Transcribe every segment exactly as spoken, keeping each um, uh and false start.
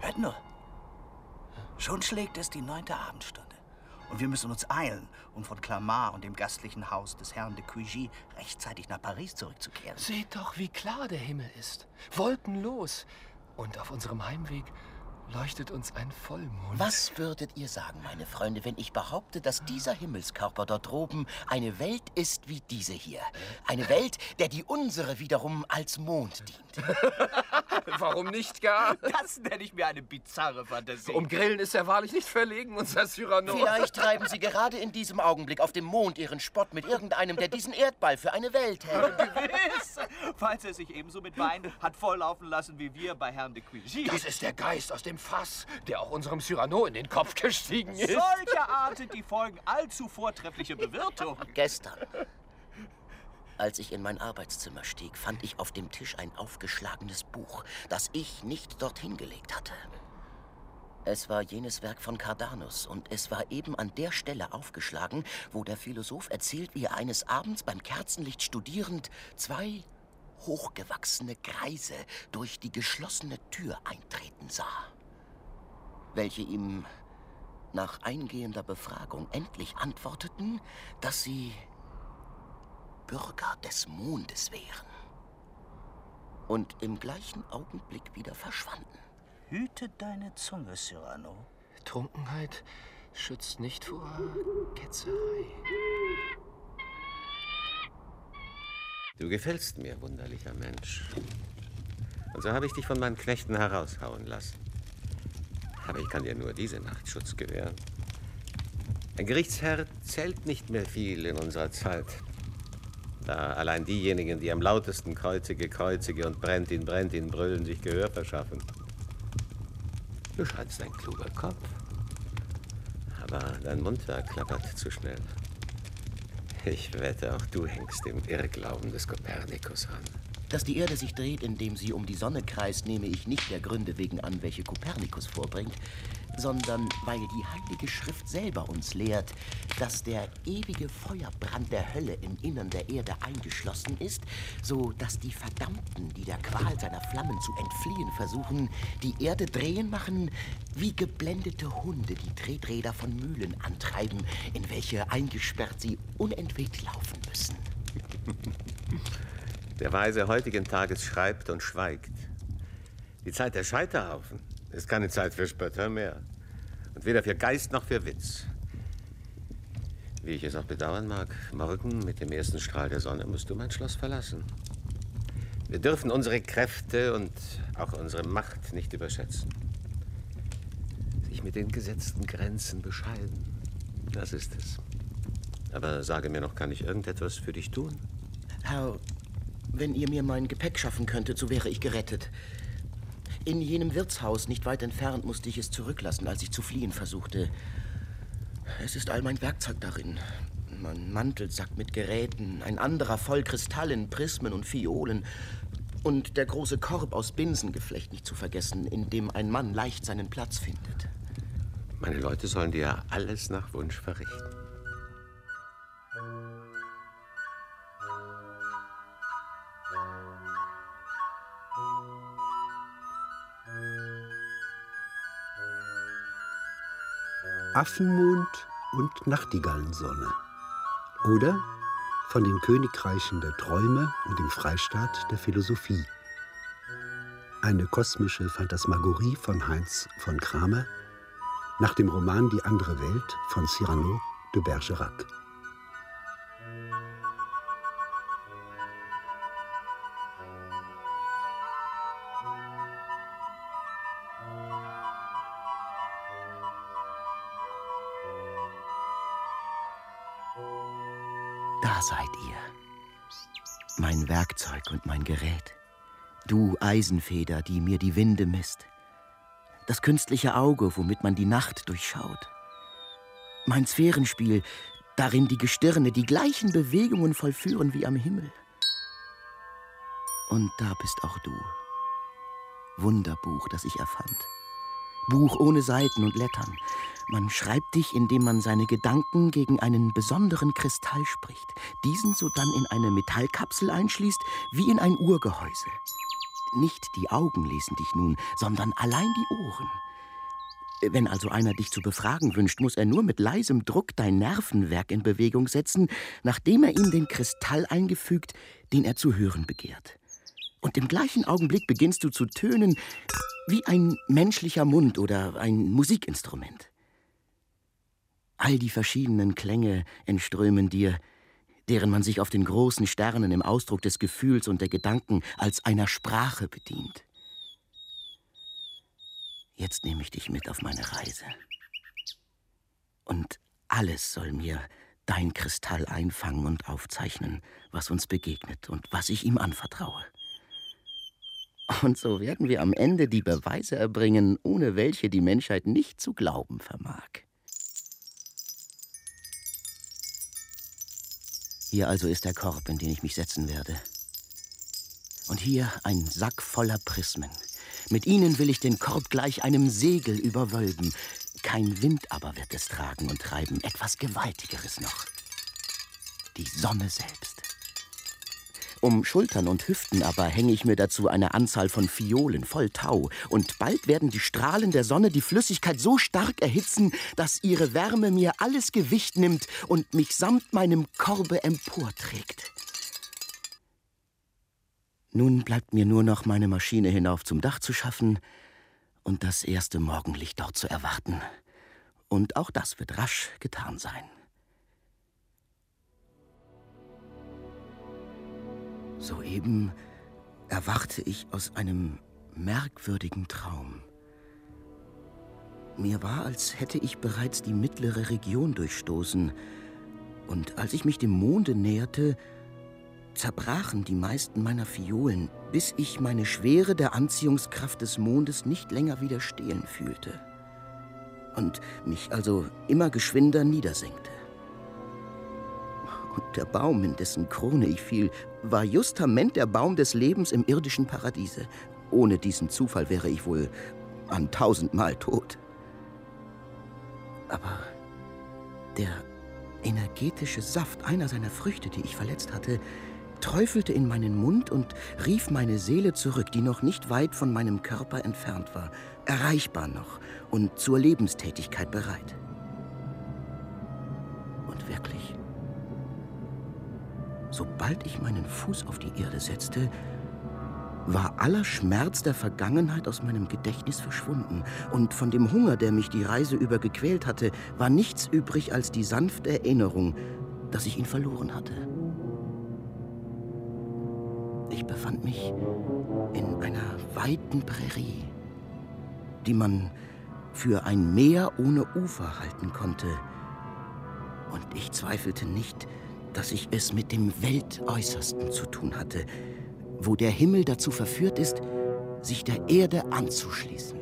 Hört nur. Schon schlägt es die neunte Abendstunde. Und wir müssen uns eilen, um von Clamart und dem gastlichen Haus des Herrn de Cuigy rechtzeitig nach Paris zurückzukehren. Seht doch, wie klar der Himmel ist. Wolkenlos. Und auf unserem Heimweg leuchtet uns ein Vollmond. Was würdet ihr sagen, meine Freunde, wenn ich behaupte, dass dieser Himmelskörper dort droben eine Welt ist wie diese hier? Eine Welt, der die unsere wiederum als Mond dient. Warum nicht gar? Das nenne ich mir eine bizarre Fantasie. Um Grillen ist er wahrlich nicht verlegen, unser Cyrano. Vielleicht treiben Sie gerade in diesem Augenblick auf dem Mond Ihren Spott mit irgendeinem, der diesen Erdball für eine Welt hält. Gewiss! Falls er sich ebenso mit Wein hat volllaufen lassen wie wir bei Herrn de Cuigy. Das ist der Geist aus dem Fass, der auch unserem Cyrano in den Kopf gestiegen ist. Solcher Art sind die Folgen allzu vortrefflicher Bewirtung. Gestern, als ich in mein Arbeitszimmer stieg, fand ich auf dem Tisch ein aufgeschlagenes Buch, das ich nicht dorthin gelegt hatte. Es war jenes Werk von Cardanus und es war eben an der Stelle aufgeschlagen, wo der Philosoph erzählt, wie er eines Abends beim Kerzenlicht studierend zwei hochgewachsene Greise durch die geschlossene Tür eintreten sah, welche ihm nach eingehender Befragung endlich antworteten, dass sie Bürger des Mondes wären und im gleichen Augenblick wieder verschwanden. Hüte deine Zunge, Cyrano. Trunkenheit schützt nicht vor Ketzerei. Du gefällst mir, wunderlicher Mensch. Und so habe ich dich von meinen Knechten heraushauen lassen. Aber ich kann dir nur diese Nacht Schutz gewähren. Ein Gerichtsherr zählt nicht mehr viel in unserer Zeit. Da allein diejenigen, die am lautesten kreuzige, kreuzige und brennt ihn, brennt ihn brüllen, sich Gehör verschaffen. Du scheinst ein kluger Kopf. Aber dein Mundwerk klappert zu schnell. Ich wette, auch du hängst dem Irrglauben des Kopernikus an. Dass die Erde sich dreht, indem sie um die Sonne kreist, nehme ich nicht der Gründe wegen an, welche Kopernikus vorbringt, sondern weil die Heilige Schrift selber uns lehrt, dass der ewige Feuerbrand der Hölle im Innern der Erde eingeschlossen ist, so dass die Verdammten, die der Qual seiner Flammen zu entfliehen versuchen, die Erde drehen machen, wie geblendete Hunde die Treträder von Mühlen antreiben, in welche eingesperrt sie unentwegt laufen müssen. Der Weise heutigen Tages schreibt und schweigt. Die Zeit der Scheiterhaufen ist keine Zeit für Spötter mehr. Und weder für Geist noch für Witz. Wie ich es auch bedauern mag, morgen mit dem ersten Strahl der Sonne musst du mein Schloss verlassen. Wir dürfen unsere Kräfte und auch unsere Macht nicht überschätzen. Sich mit den gesetzten Grenzen bescheiden, das ist es. Aber sage mir noch, kann ich irgendetwas für dich tun? Herr, wenn ihr mir mein Gepäck schaffen könntet, so wäre ich gerettet. In jenem Wirtshaus, nicht weit entfernt, musste ich es zurücklassen, als ich zu fliehen versuchte. Es ist all mein Werkzeug darin. Mein Mantelsack mit Geräten, ein anderer voll Kristallen, Prismen und Phiolen und der große Korb aus Binsengeflecht nicht zu vergessen, in dem ein Mann leicht seinen Platz findet. Meine Leute sollen dir alles nach Wunsch verrichten. Affenmond und Nachtigallensonne. Oder von den Königreichen der Träume und dem Freistaat der Philosophie. Eine kosmische Phantasmagorie von Heinz von Kramer nach dem Roman Die andere Welt von Cyrano de Bergerac. Da seid ihr. Mein Werkzeug und mein Gerät. Du Eisenfeder, die mir die Winde misst. Das künstliche Auge, womit man die Nacht durchschaut. Mein Sphärenspiel, darin die Gestirne die gleichen Bewegungen vollführen wie am Himmel. Und da bist auch du. Wunderbuch, das ich erfand. Buch ohne Seiten und Lettern. Man schreibt dich, indem man seine Gedanken gegen einen besonderen Kristall spricht, diesen sodann in eine Metallkapsel einschließt, wie in ein Uhrgehäuse. nicht die Augen lesen dich nun, sondern allein die Ohren. Wenn also einer dich zu befragen wünscht, muss er nur mit leisem Druck dein Nervenwerk in Bewegung setzen, nachdem er ihm den Kristall eingefügt, den er zu hören begehrt. Und im gleichen Augenblick beginnst du zu tönen wie ein menschlicher Mund oder ein Musikinstrument. All die verschiedenen Klänge entströmen dir, deren man sich auf den großen Sternen im Ausdruck des Gefühls und der Gedanken als einer Sprache bedient. Jetzt nehme ich dich mit auf meine Reise. Und alles soll mir dein Kristall einfangen und aufzeichnen, was uns begegnet und was ich ihm anvertraue. Und so werden wir am Ende die Beweise erbringen, ohne welche die Menschheit nicht zu glauben vermag. Hier also ist der Korb, in den ich mich setzen werde. Und hier ein Sack voller Prismen. Mit ihnen will ich den Korb gleich einem Segel überwölben. Kein Wind aber wird es tragen und treiben, etwas Gewaltigeres noch. Die Sonne selbst. Um Schultern und Hüften aber hänge ich mir dazu eine Anzahl von Fiolen voll Tau. Und bald werden die Strahlen der Sonne die Flüssigkeit so stark erhitzen, dass ihre Wärme mir alles Gewicht nimmt und mich samt meinem Korbe emporträgt. Nun bleibt mir nur noch meine Maschine hinauf zum Dach zu schaffen und das erste Morgenlicht dort zu erwarten. Und auch das wird rasch getan sein. Soeben erwachte ich aus einem merkwürdigen Traum. Mir war, als hätte ich bereits die mittlere Region durchstoßen, und als ich mich dem Monde näherte, zerbrachen die meisten meiner Fiolen, bis ich meine Schwere der Anziehungskraft des Mondes nicht länger widerstehen fühlte und mich also immer geschwinder niedersenkte. Und der Baum, in dessen Krone ich fiel, war justament der Baum des Lebens im irdischen Paradiese. Ohne diesen Zufall wäre ich wohl an tausendmal tot. Aber der energetische Saft einer seiner Früchte, die ich verletzt hatte, träufelte in meinen Mund und rief meine Seele zurück, die noch nicht weit von meinem Körper entfernt war, erreichbar noch und zur Lebenstätigkeit bereit. Und wirklich, sobald ich meinen Fuß auf die Erde setzte, war aller Schmerz der Vergangenheit aus meinem Gedächtnis verschwunden, und von dem Hunger, der mich die Reise über gequält hatte, war nichts übrig als die sanfte Erinnerung, dass ich ihn verloren hatte. Ich befand mich in einer weiten Prärie, die man für ein Meer ohne Ufer halten konnte. Und ich zweifelte nicht, dass ich es mit dem Weltäußersten zu tun hatte, wo der Himmel dazu verführt ist, sich der Erde anzuschließen.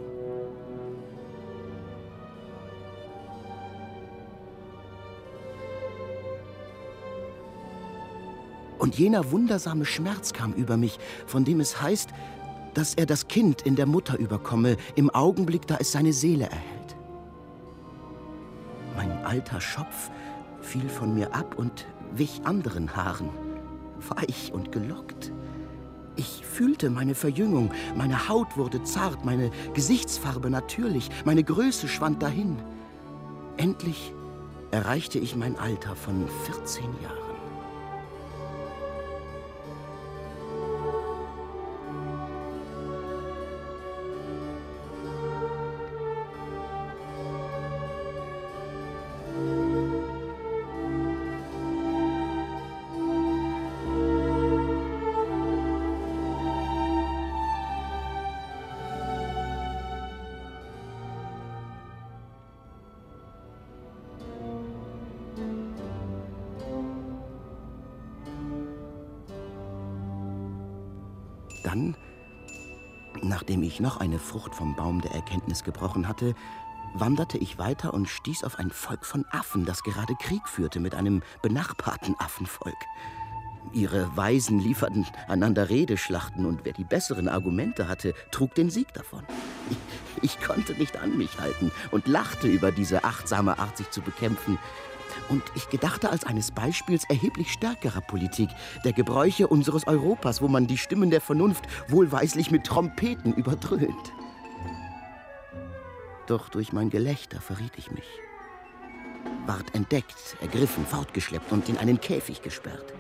Und jener wundersame Schmerz kam über mich, von dem es heißt, dass er das Kind in der Mutter überkomme, im Augenblick, da es seine Seele erhält. Mein alter Schopf fiel von mir ab und wich anderen Haaren, weich und gelockt. Ich fühlte meine Verjüngung, meine Haut wurde zart, meine Gesichtsfarbe natürlich, meine Größe schwand dahin. Endlich erreichte ich mein Alter von vierzehn Jahren. Dann, nachdem ich noch eine Frucht vom Baum der Erkenntnis gebrochen hatte, wanderte ich weiter und stieß auf ein Volk von Affen, das gerade Krieg führte mit einem benachbarten Affenvolk. Ihre Weisen lieferten einander Redeschlachten, und wer die besseren Argumente hatte, trug den Sieg davon. Ich, ich konnte nicht an mich halten und lachte über diese achtsame Art, sich zu bekämpfen. Und ich gedachte als eines Beispiels erheblich stärkerer Politik, der Gebräuche unseres Europas, wo man die Stimmen der Vernunft wohlweislich mit Trompeten überdröhnt. Doch durch mein Gelächter verriet ich mich. Ward entdeckt, ergriffen, fortgeschleppt und in einen Käfig gesperrt.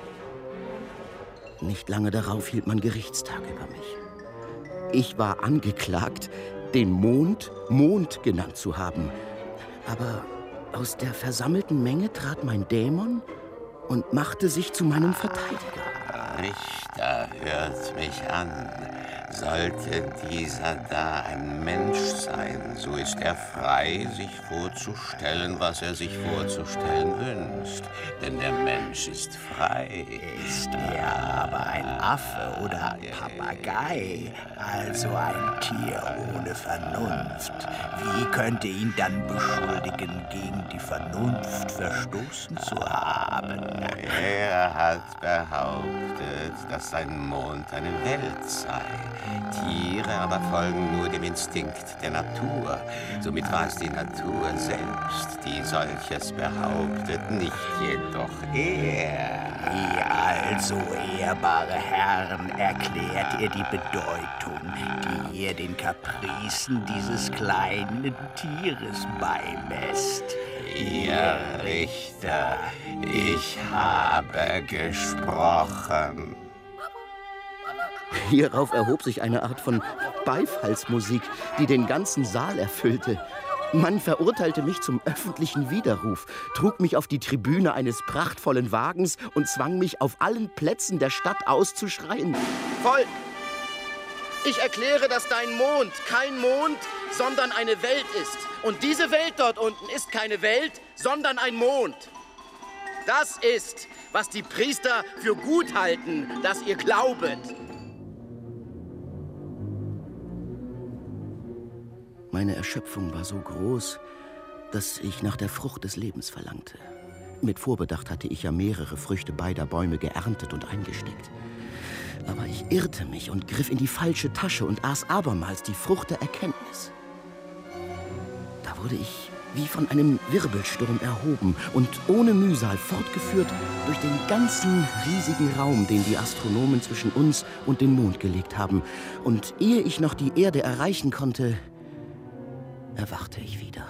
Nicht lange darauf hielt man Gerichtstag über mich. Ich war angeklagt, den Mond Mond genannt zu haben. Aber aus der versammelten Menge trat mein Dämon und machte sich zu meinem Verteidiger. Richter, hört mich an. Sollte dieser da ein Mensch sein, so ist er frei, sich vorzustellen, was er sich vorzustellen wünscht. Denn der Mensch ist frei. Ist er aber ein Affe oder ein Papagei, also ein Tier ohne Vernunft, wie könnte ihn dann beschuldigen, gegen die Vernunft verstoßen zu haben? Er hat behauptet, dass sein Mond eine Welt sei. Tiere aber folgen nur dem Instinkt der Natur. Somit war es die Natur selbst, die solches behauptet, nicht jedoch er. Wie also, ehrbare Herren, erklärt ihr die Bedeutung, die ihr den Kapricen dieses kleinen Tieres beimesst? Ihr Richter, ich habe gesprochen. Hierauf erhob sich eine Art von Beifallsmusik, die den ganzen Saal erfüllte. Man verurteilte mich zum öffentlichen Widerruf, trug mich auf die Tribüne eines prachtvollen Wagens und zwang mich auf allen Plätzen der Stadt auszuschreien: Volk! Ich erkläre, dass dein Mond kein Mond, sondern eine Welt ist. Und diese Welt dort unten ist keine Welt, sondern ein Mond. Das ist, was die Priester für gut halten, dass ihr glaubet. Meine Erschöpfung war so groß, dass ich nach der Frucht des Lebens verlangte. Mit Vorbedacht hatte ich ja mehrere Früchte beider Bäume geerntet und eingesteckt. Aber ich irrte mich und griff in die falsche Tasche und aß abermals die Frucht der Erkenntnis. Da wurde ich wie von einem Wirbelsturm erhoben und ohne Mühsal fortgeführt durch den ganzen riesigen Raum, den die Astronomen zwischen uns und den Mond gelegt haben. Und ehe ich noch die Erde erreichen konnte, erwachte ich wieder.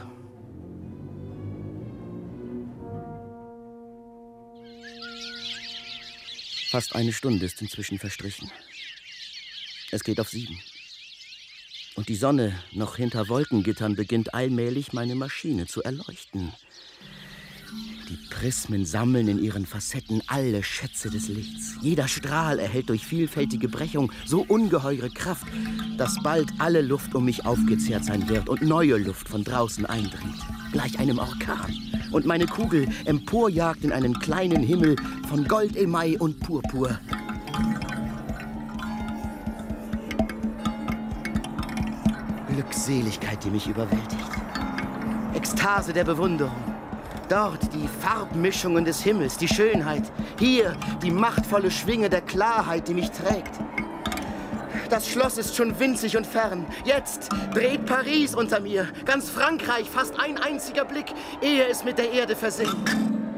Fast eine Stunde ist inzwischen verstrichen. Es geht auf sieben. Und die Sonne, noch hinter Wolkengittern, beginnt allmählich meine Maschine zu erleuchten. Die Prismen sammeln in ihren Facetten alle Schätze des Lichts. Jeder Strahl erhält durch vielfältige Brechung so ungeheure Kraft, dass bald alle Luft um mich aufgezehrt sein wird und neue Luft von draußen eindringt, gleich einem Orkan. Und meine Kugel emporjagt in einen kleinen Himmel von Gold, Email und Purpur. Glückseligkeit, die mich überwältigt. Ekstase der Bewunderung. Dort die Farbmischungen des Himmels, die Schönheit. Hier die machtvolle Schwinge der Klarheit, die mich trägt. Das Schloss ist schon winzig und fern. Jetzt dreht Paris unter mir. Ganz Frankreich, fast ein einziger Blick, ehe es mit der Erde versinkt.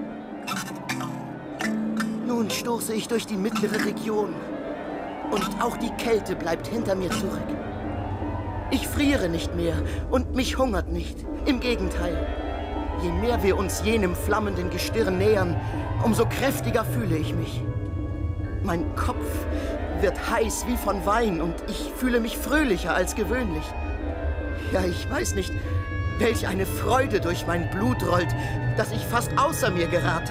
Nun stoße ich durch die mittlere Region. Und auch die Kälte bleibt hinter mir zurück. Ich friere nicht mehr und mich hungert nicht. Im Gegenteil. Je mehr wir uns jenem flammenden Gestirn nähern, umso kräftiger fühle ich mich. Mein Kopf wird heiß wie von Wein und ich fühle mich fröhlicher als gewöhnlich. Ja, ich weiß nicht, welch eine Freude durch mein Blut rollt, dass ich fast außer mir gerate.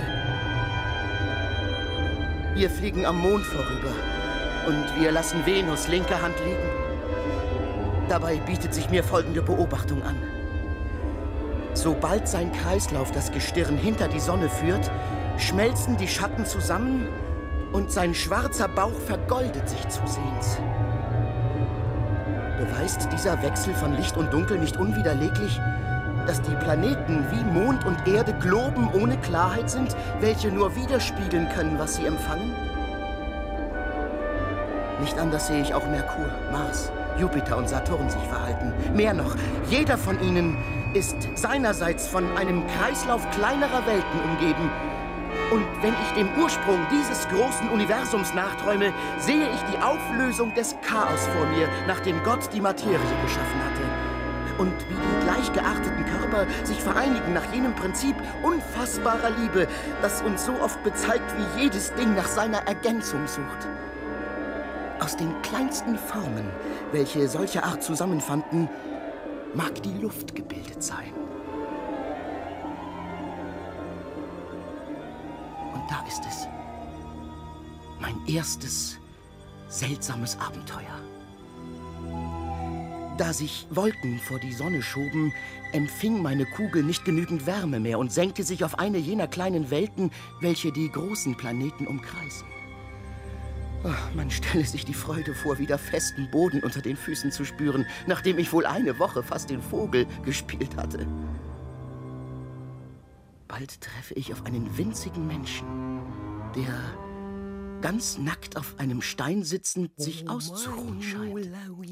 Wir fliegen am Mond vorüber und wir lassen Venus linke Hand liegen. Dabei bietet sich mir folgende Beobachtung an. Sobald sein Kreislauf das Gestirn hinter die Sonne führt, schmelzen die Schatten zusammen und sein schwarzer Bauch vergoldet sich zusehends. Beweist dieser Wechsel von Licht und Dunkel nicht unwiderleglich, dass die Planeten wie Mond und Erde Globen ohne Klarheit sind, welche nur widerspiegeln können, was sie empfangen? Nicht anders sehe ich auch Merkur, Mars, Jupiter und Saturn sich verhalten. Mehr noch, jeder von ihnen ist seinerseits von einem Kreislauf kleinerer Welten umgeben. Und wenn ich dem Ursprung dieses großen Universums nachträume, sehe ich die Auflösung des Chaos vor mir, nachdem Gott die Materie geschaffen hatte. Und wie die gleich gearteten Körper sich vereinigen nach jenem Prinzip unfassbarer Liebe, das uns so oft bezeigt, wie jedes Ding nach seiner Ergänzung sucht. Aus den kleinsten Formen, welche solcher Art zusammenfanden, mag die Luft gebildet sein. Und da ist es. Mein erstes seltsames Abenteuer. Da sich Wolken vor die Sonne schoben, empfing meine Kugel nicht genügend Wärme mehr und senkte sich auf eine jener kleinen Welten, welche die großen Planeten umkreisen. Ach, man stelle sich die Freude vor, wieder festen Boden unter den Füßen zu spüren, nachdem ich wohl eine Woche fast den Vogel gespielt hatte. Bald treffe ich auf einen winzigen Menschen, der ganz nackt auf einem Stein sitzend sich auszuruhen scheint.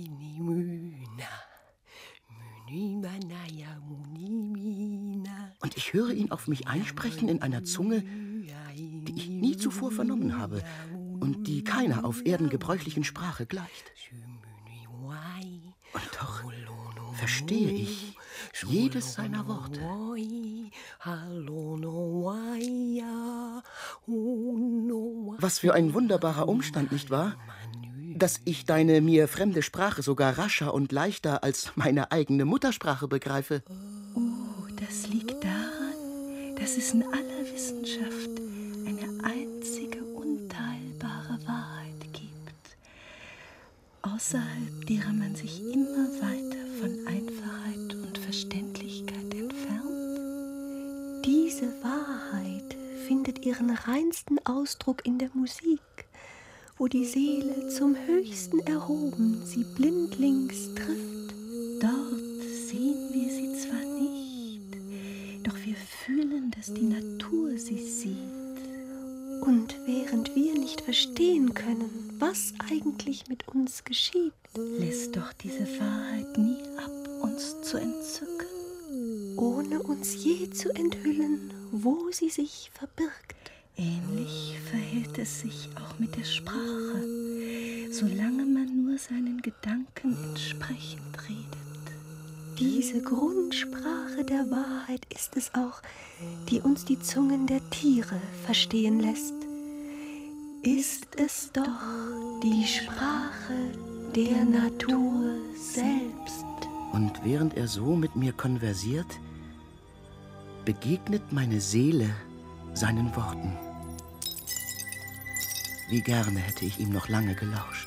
Und ich höre ihn auf mich einsprechen in einer Zunge, die ich nie zuvor vernommen habe und die keiner auf Erden gebräuchlichen Sprache gleicht. Und doch verstehe ich jedes seiner Worte. Was für ein wunderbarer Umstand, nicht wahr? Dass ich deine mir fremde Sprache sogar rascher und leichter als meine eigene Muttersprache begreife. Oh, das liegt daran, dass es in aller Wissenschaft eine einzige unteilbare Wahrheit gibt, außerhalb derer man sich immer weiter von Einfachheit und Verständlichkeit entfernt. Diese Wahrheit findet ihren reinsten Ausdruck in der Musik, wo die Seele zum Höchsten erhoben sie blindlings trifft. Dort sehen wir sie zwar nicht, doch wir fühlen, dass die Natur sie sieht. Und während wir nicht verstehen können, was eigentlich mit uns geschieht, lässt doch diese Wahrheit nie ab, uns zu entzücken, ohne uns je zu enthüllen, wo sie sich verbirgt. Ähnlich verhält es sich auch mit der Sprache, solange man nur seinen Gedanken entsprechend redet. Diese Grundsprache der Wahrheit ist es auch, die uns die Zungen der Tiere verstehen lässt. Ist es doch die Sprache der Natur selbst. Und während er so mit mir konversiert, begegnet meine Seele seinen Worten. Wie gerne hätte ich ihm noch lange gelauscht.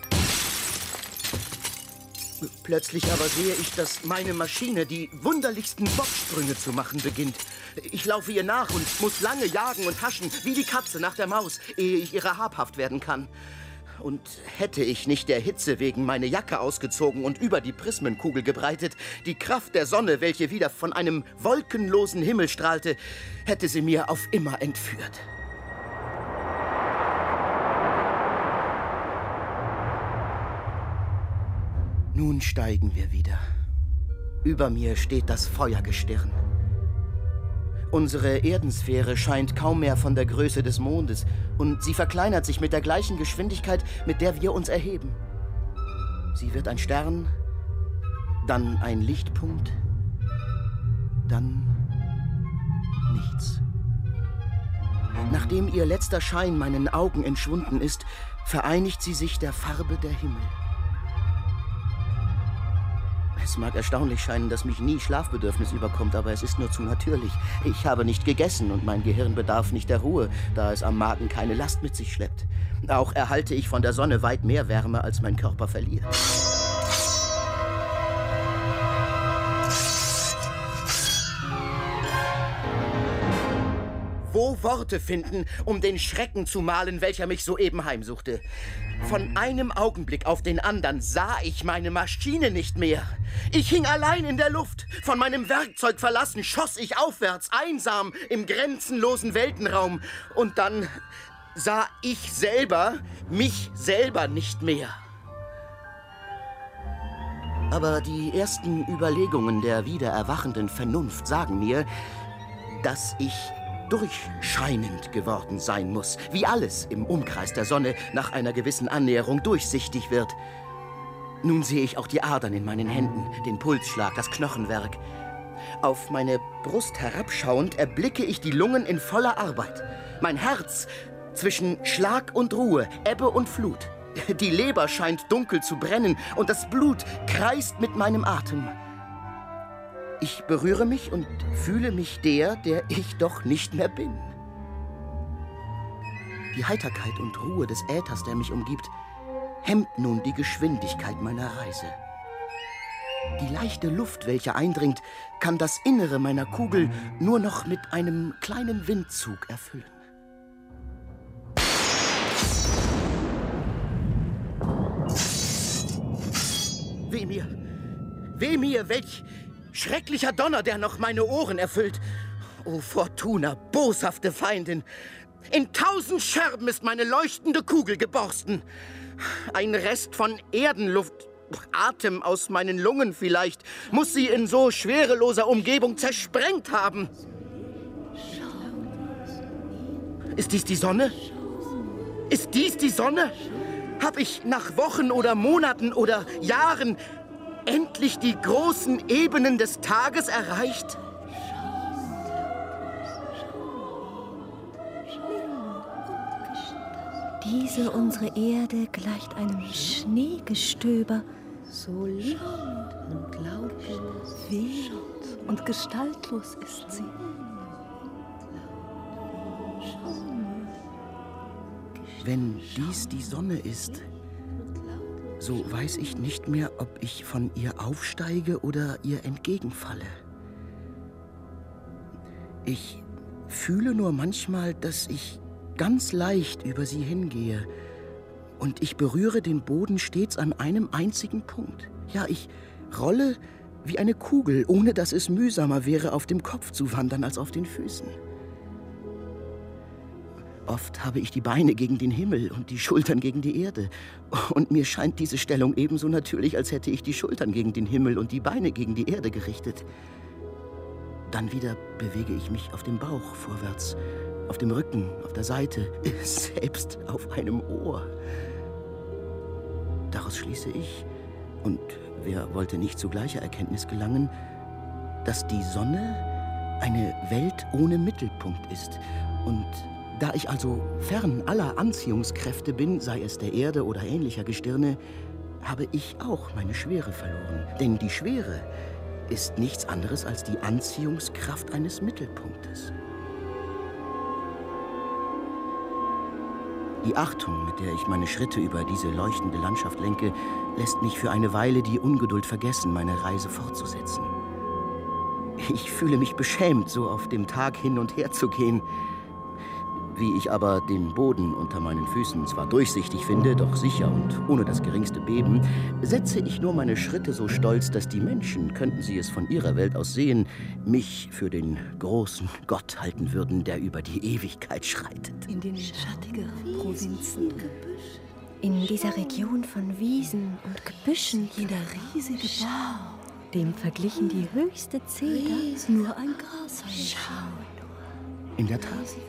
Plötzlich aber sehe ich, dass meine Maschine die wunderlichsten Bocksprünge zu machen beginnt. Ich laufe ihr nach und muss lange jagen und haschen, wie die Katze nach der Maus, ehe ich ihrer habhaft werden kann. Und hätte ich nicht der Hitze wegen meine Jacke ausgezogen und über die Prismenkugel gebreitet, die Kraft der Sonne, welche wieder von einem wolkenlosen Himmel strahlte, hätte sie mir auf immer entführt. Nun steigen wir wieder. Über mir steht das Feuergestirn. Unsere Erdensphäre scheint kaum mehr von der Größe des Mondes und sie verkleinert sich mit der gleichen Geschwindigkeit, mit der wir uns erheben. Sie wird ein Stern, dann ein Lichtpunkt, dann nichts. Nachdem ihr letzter Schein meinen Augen entschwunden ist, vereinigt sie sich der Farbe der Himmel. Es mag erstaunlich scheinen, dass mich nie Schlafbedürfnis überkommt, aber es ist nur zu natürlich. Ich habe nicht gegessen und mein Gehirn bedarf nicht der Ruhe, da es am Magen keine Last mit sich schleppt. Auch erhalte ich von der Sonne weit mehr Wärme, als mein Körper verliert. Wo Worte finden, um den Schrecken zu malen, welcher mich soeben heimsuchte. Von einem Augenblick auf den anderen sah ich meine Maschine nicht mehr. Ich hing allein in der Luft. Von meinem Werkzeug verlassen schoss ich aufwärts, einsam im grenzenlosen Weltenraum. Und dann sah ich selber mich selber nicht mehr. Aber die ersten Überlegungen der wieder erwachenden Vernunft sagen mir, dass ich durchscheinend geworden sein muss, wie alles im Umkreis der Sonne nach einer gewissen Annäherung durchsichtig wird. Nun sehe ich auch die Adern in meinen Händen, den Pulsschlag, das Knochenwerk. Auf meine Brust herabschauend erblicke ich die Lungen in voller Arbeit. Mein Herz zwischen Schlag und Ruhe, Ebbe und Flut. Die Leber scheint dunkel zu brennen und das Blut kreist mit meinem Atem. Ich berühre mich und fühle mich der, der ich doch nicht mehr bin. Die Heiterkeit und Ruhe des Äthers, der mich umgibt, hemmt nun die Geschwindigkeit meiner Reise. Die leichte Luft, welche eindringt, kann das Innere meiner Kugel nur noch mit einem kleinen Windzug erfüllen. Weh mir! Weh mir, welch schrecklicher Donner, der noch meine Ohren erfüllt! O Fortuna, boshafte Feindin! In tausend Scherben ist meine leuchtende Kugel geborsten. Ein Rest von Erdenluft, Atem aus meinen Lungen vielleicht, muss sie in so schwereloser Umgebung zersprengt haben. Ist dies die Sonne? Ist dies die Sonne? Hab ich nach Wochen oder Monaten oder Jahren endlich die großen Ebenen des Tages erreicht? Diese unsere Erde gleicht einem Schneegestöber. So lind und lautlos, wild und gestaltlos ist sie. Wenn dies die Sonne ist, so weiß ich nicht mehr, ob ich von ihr aufsteige oder ihr entgegenfalle. Ich fühle nur manchmal, dass ich ganz leicht über sie hingehe und ich berühre den Boden stets an einem einzigen Punkt. Ja, ich rolle wie eine Kugel, ohne dass es mühsamer wäre, auf dem Kopf zu wandern als auf den Füßen. Oft habe ich die Beine gegen den Himmel und die Schultern gegen die Erde. Und mir scheint diese Stellung ebenso natürlich, als hätte ich die Schultern gegen den Himmel und die Beine gegen die Erde gerichtet. Dann wieder bewege ich mich auf dem Bauch vorwärts, auf dem Rücken, auf der Seite, selbst auf einem Ohr. Daraus schließe ich, und wer wollte nicht zu gleicher Erkenntnis gelangen, dass die Sonne eine Welt ohne Mittelpunkt ist. Und da ich also fern aller Anziehungskräfte bin, sei es der Erde oder ähnlicher Gestirne, habe ich auch meine Schwere verloren. Denn die Schwere ist nichts anderes als die Anziehungskraft eines Mittelpunktes. Die Achtung, mit der ich meine Schritte über diese leuchtende Landschaft lenke, lässt mich für eine Weile die Ungeduld vergessen, meine Reise fortzusetzen. Ich fühle mich beschämt, so auf dem Tag hin und her zu gehen. Wie ich aber den Boden unter meinen Füßen zwar durchsichtig finde, doch sicher und ohne das geringste Beben, setze ich nur meine Schritte so stolz, dass die Menschen, könnten sie es von ihrer Welt aus sehen, mich für den großen Gott halten würden, der über die Ewigkeit schreitet. In den schattigeren Provinzen, In dieser Region von Wiesen und Gebüschen, jeder riesige Baum, dem verglichen die höchste Zeder, nur ein Grashalm. In der Tat.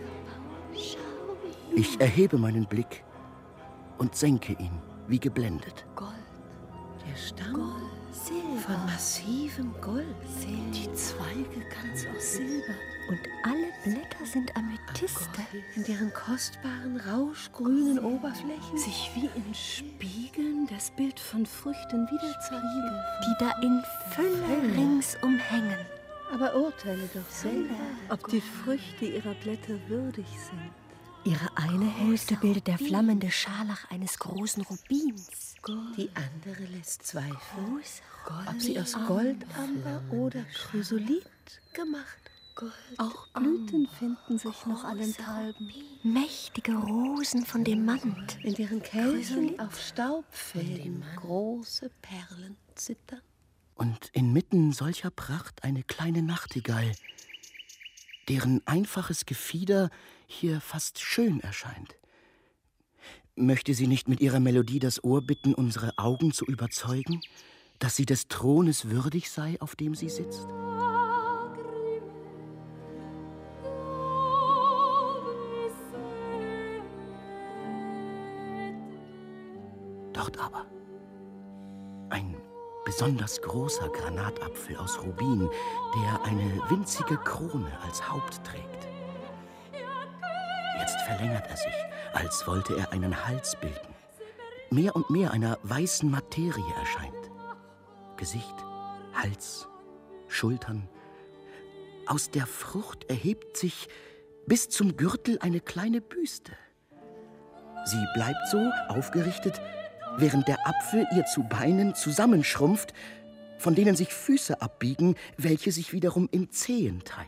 Ich erhebe meinen Blick und senke ihn, wie geblendet. Gold, der Stamm von massivem Gold, die Zweige ganz aus Silber. und alle Blätter sind Amethyste, in deren kostbaren, rauschgrünen Oberflächen sich wie in Spiegeln das Bild von Früchten wiederzeigen, die da in Fülle ringsum hängen. Aber urteile doch selber, ob die Früchte ihrer Blätter würdig sind. Ihre eine Hälfte bildet der flammende Scharlach eines großen Rubins. Die andere lässt zweifeln, ob sie aus Goldamber oder Chrysolit gemacht. Auch Blüten finden sich noch allenthalben, Mächtige Rosen von Demant, in deren Kelchen auf Staubfäden große Perlen zittern. Und inmitten solcher Pracht eine kleine Nachtigall, deren einfaches Gefieder hier fast schön erscheint. Möchte sie nicht mit ihrer Melodie das Ohr bitten, unsere Augen zu überzeugen? dass sie des Thrones würdig sei, auf dem sie sitzt? Dort aber ein besonders großer Granatapfel aus Rubin, der eine winzige Krone als Haupt trägt. Jetzt verlängert er sich, als wollte er einen Hals bilden. Mehr und mehr einer weißen Materie erscheint. Gesicht, Hals, Schultern. Aus der Frucht erhebt sich bis zum Gürtel eine kleine Büste. Sie bleibt so aufgerichtet, während der Apfel ihr zu Beinen zusammenschrumpft, von denen sich Füße abbiegen, welche sich wiederum in Zehen teilen.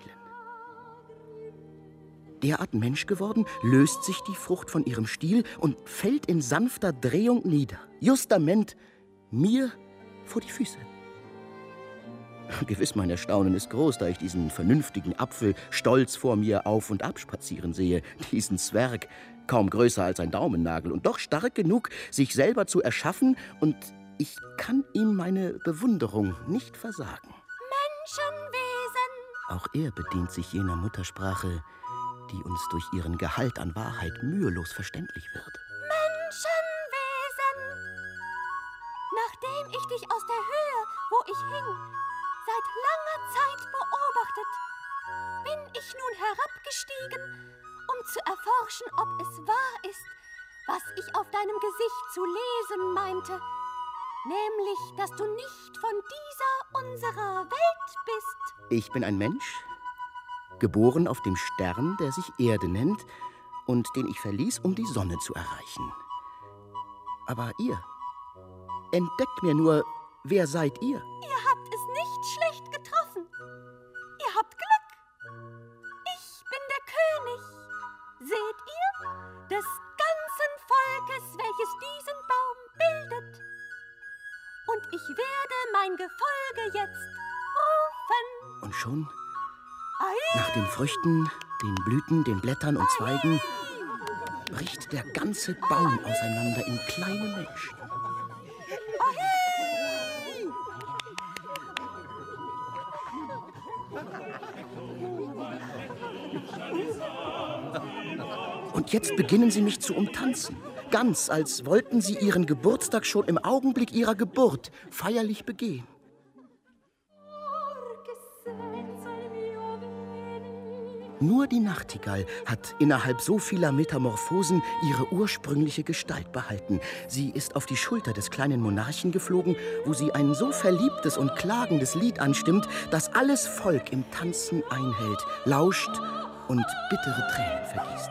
Derart Mensch geworden, löst sich die Frucht von ihrem Stiel und fällt in sanfter Drehung nieder, justament mir vor die Füße. Gewiss, mein Erstaunen ist groß, da ich diesen vernünftigen Apfel stolz vor mir auf und ab spazieren sehe, diesen Zwerg, kaum größer als ein Daumennagel und doch stark genug, sich selber zu erschaffen, und ich kann ihm meine Bewunderung nicht versagen. Menschenwesen! Auch er bedient sich jener Muttersprache, die uns durch ihren Gehalt an Wahrheit mühelos verständlich wird. Menschenwesen! Nachdem ich dich aus der Höhe, wo ich hing, seit langer Zeit beobachtet, bin ich nun herabgestiegen, um zu erforschen, ob es wahr ist, was ich auf deinem Gesicht zu lesen meinte, nämlich, dass du nicht von dieser unserer Welt bist. Ich bin ein Mensch, geboren auf dem Stern, der sich Erde nennt und den ich verließ, um die Sonne zu erreichen. Aber ihr, entdeckt mir nur, wer seid ihr? Ihr habt es nicht schlecht getroffen. Ihr habt Glück. Ich bin der König. Seht ihr? Des ganzen Volkes, welches diesen Baum bildet. Und ich werde mein Gefolge jetzt rufen. Und schon, Ai! nach den Früchten, den Blüten, den Blättern und Zweigen, bricht der ganze Baum auseinander in kleine Menschen. Und jetzt beginnen sie mich zu umtanzen, ganz als wollten sie ihren Geburtstag schon im Augenblick ihrer Geburt feierlich begehen. Nur die Nachtigall hat innerhalb so vieler Metamorphosen ihre ursprüngliche Gestalt behalten. Sie ist auf die Schulter des kleinen Monarchen geflogen, wo sie ein so verliebtes und klagendes Lied anstimmt, dass alles Volk im Tanzen einhält, lauscht und bittere Tränen vergießt.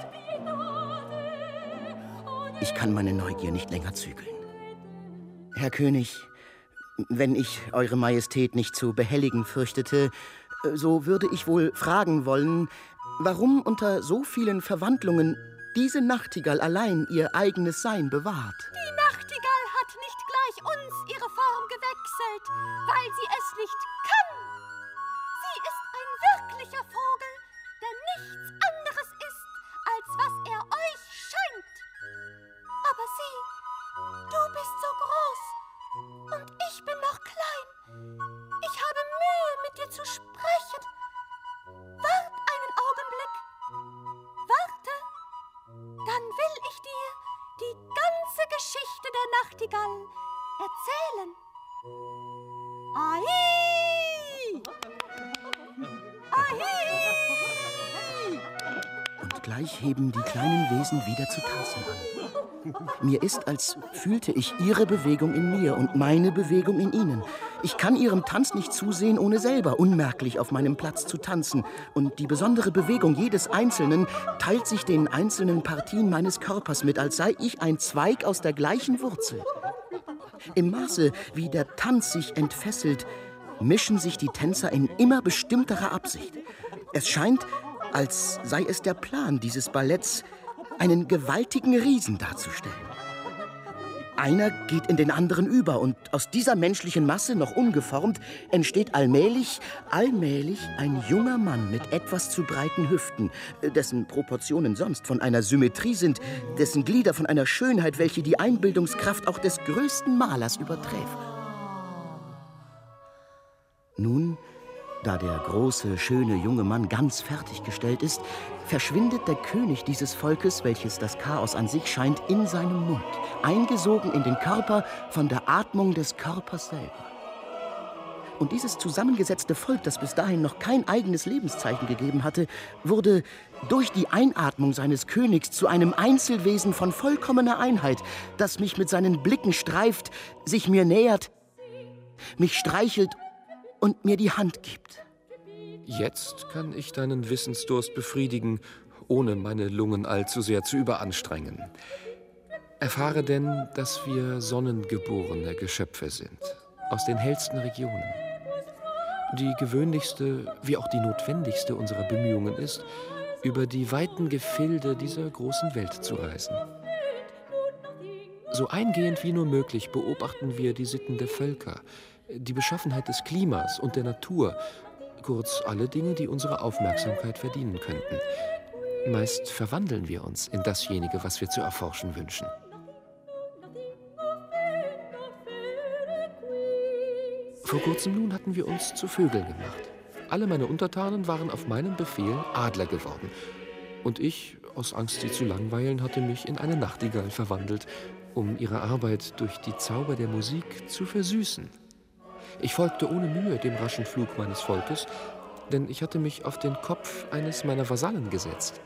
Ich kann meine Neugier nicht länger zügeln. Herr König, wenn ich Eure Majestät nicht zu behelligen fürchtete, so würde ich wohl fragen wollen, warum unter so vielen Verwandlungen diese Nachtigall allein ihr eigenes Sein bewahrt. Die Nachtigall hat nicht gleich uns ihre Form gewechselt, weil sie es nicht kann. Sie ist ein wirklicher Vogel, der nichts anderes ist, als was er euch scheint. Aber sieh, du bist so groß und ich bin noch klein. Ich habe Mühe, mit dir zu sprechen. Wart einen Augenblick. Warte, dann will ich dir die ganze Geschichte der Nachtigall erzählen. Ai! Ai! Und gleich heben die kleinen Wesen wieder zu tanzen an. Mir ist, als fühlte ich ihre Bewegung in mir und meine Bewegung in ihnen. Ich kann ihrem Tanz nicht zusehen, ohne selber unmerklich auf meinem Platz zu tanzen. Und die besondere Bewegung jedes Einzelnen teilt sich den einzelnen Partien meines Körpers mit, als sei ich ein Zweig aus der gleichen Wurzel. Im Maße, wie der Tanz sich entfesselt, mischen sich die Tänzer in immer bestimmterer Absicht. Es scheint, als sei es der Plan dieses Balletts, einen gewaltigen Riesen darzustellen. Einer geht in den anderen über und aus dieser menschlichen Masse, noch ungeformt, entsteht allmählich, allmählich ein junger Mann mit etwas zu breiten Hüften, dessen Proportionen sonst von einer Symmetrie sind, dessen Glieder von einer Schönheit, welche die Einbildungskraft auch des größten Malers überträfe. Nun, da der große, schöne junge Mann ganz fertiggestellt ist, verschwindet der König dieses Volkes, welches das Chaos an sich scheint, in seinem Mund, eingesogen in den Körper von der Atmung des Körpers selber. Und dieses zusammengesetzte Volk, das bis dahin noch kein eigenes Lebenszeichen gegeben hatte, wurde durch die Einatmung seines Königs zu einem Einzelwesen von vollkommener Einheit, das mich mit seinen Blicken streift, sich mir nähert, mich streichelt und mir die Hand gibt. Jetzt kann ich deinen Wissensdurst befriedigen, ohne meine Lungen allzu sehr zu überanstrengen. Erfahre denn, dass wir sonnengeborene Geschöpfe sind, aus den hellsten Regionen. Die gewöhnlichste, wie auch die notwendigste unserer Bemühungen ist, über die weiten Gefilde dieser großen Welt zu reisen. So eingehend wie nur möglich beobachten wir die Sitten der Völker, die Beschaffenheit des Klimas und der Natur, kurz alle Dinge, die unsere Aufmerksamkeit verdienen könnten. Meist verwandeln wir uns in dasjenige, was wir zu erforschen wünschen. Vor kurzem nun hatten wir uns zu Vögeln gemacht. Alle meine Untertanen waren auf meinen Befehl Adler geworden. Und ich, aus Angst, sie zu langweilen, hatte mich in eine Nachtigall verwandelt, um ihre Arbeit durch die Zauber der Musik zu versüßen. Ich folgte ohne Mühe dem raschen Flug meines Volkes, denn ich hatte mich auf den Kopf eines meiner Vasallen gesetzt.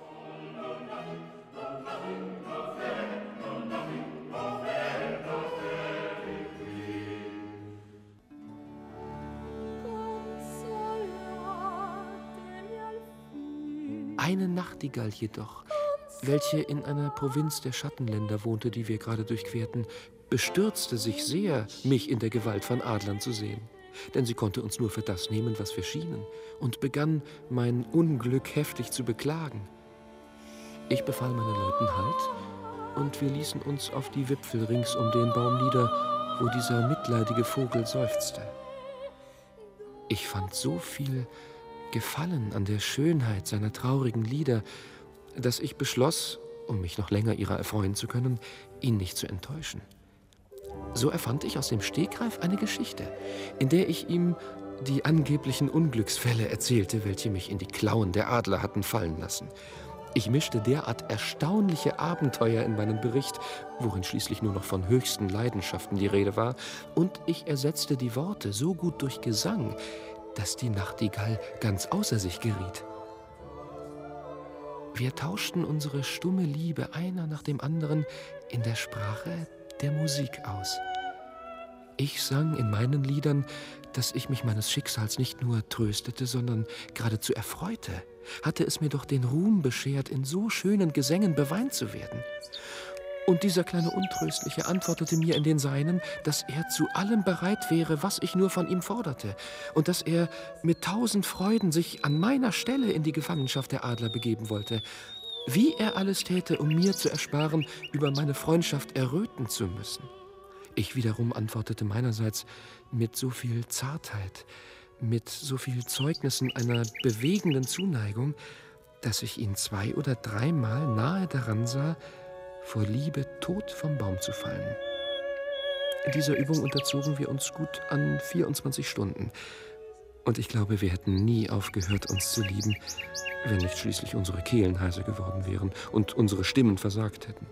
Eine Nachtigall jedoch, welche in einer Provinz der Schattenländer wohnte, die wir gerade durchquerten, bestürzte sich sehr, mich in der Gewalt von Adlern zu sehen. Denn sie konnte uns nur für das nehmen, was wir schienen, und begann, mein Unglück heftig zu beklagen. Ich befahl meinen Leuten Halt, und wir ließen uns auf die Wipfel rings um den Baum nieder, wo dieser mitleidige Vogel seufzte. Ich fand so viel Gefallen an der Schönheit seiner traurigen Lieder, dass ich beschloss, um mich noch länger ihrer erfreuen zu können, ihn nicht zu enttäuschen. So erfand ich aus dem Stegreif eine Geschichte, in der ich ihm die angeblichen Unglücksfälle erzählte, welche mich in die Klauen der Adler hatten fallen lassen. Ich mischte derart erstaunliche Abenteuer in meinen Bericht, worin schließlich nur noch von höchsten Leidenschaften die Rede war, und ich ersetzte die Worte so gut durch Gesang, dass die Nachtigall ganz außer sich geriet. Wir tauschten unsere stumme Liebe einer nach dem anderen in der Sprache der Musik aus. Ich sang in meinen Liedern, dass ich mich meines Schicksals nicht nur tröstete, sondern geradezu erfreute. Hatte es mir doch den Ruhm beschert, in so schönen Gesängen beweint zu werden. Und dieser kleine Untröstliche antwortete mir in den Seinen, dass er zu allem bereit wäre, was ich nur von ihm forderte, und dass er mit tausend Freuden sich an meiner Stelle in die Gefangenschaft der Adler begeben wollte. Wie er alles täte, um mir zu ersparen, über meine Freundschaft erröten zu müssen. Ich wiederum antwortete meinerseits mit so viel Zartheit, mit so viel Zeugnissen einer bewegenden Zuneigung, dass ich ihn zwei oder dreimal nahe daran sah, vor Liebe tot vom Baum zu fallen. In dieser Übung unterzogen wir uns gut an vierundzwanzig Stunden. Und ich glaube, wir hätten nie aufgehört, uns zu lieben, wenn nicht schließlich unsere Kehlen heiser geworden wären und unsere Stimmen versagt hätten.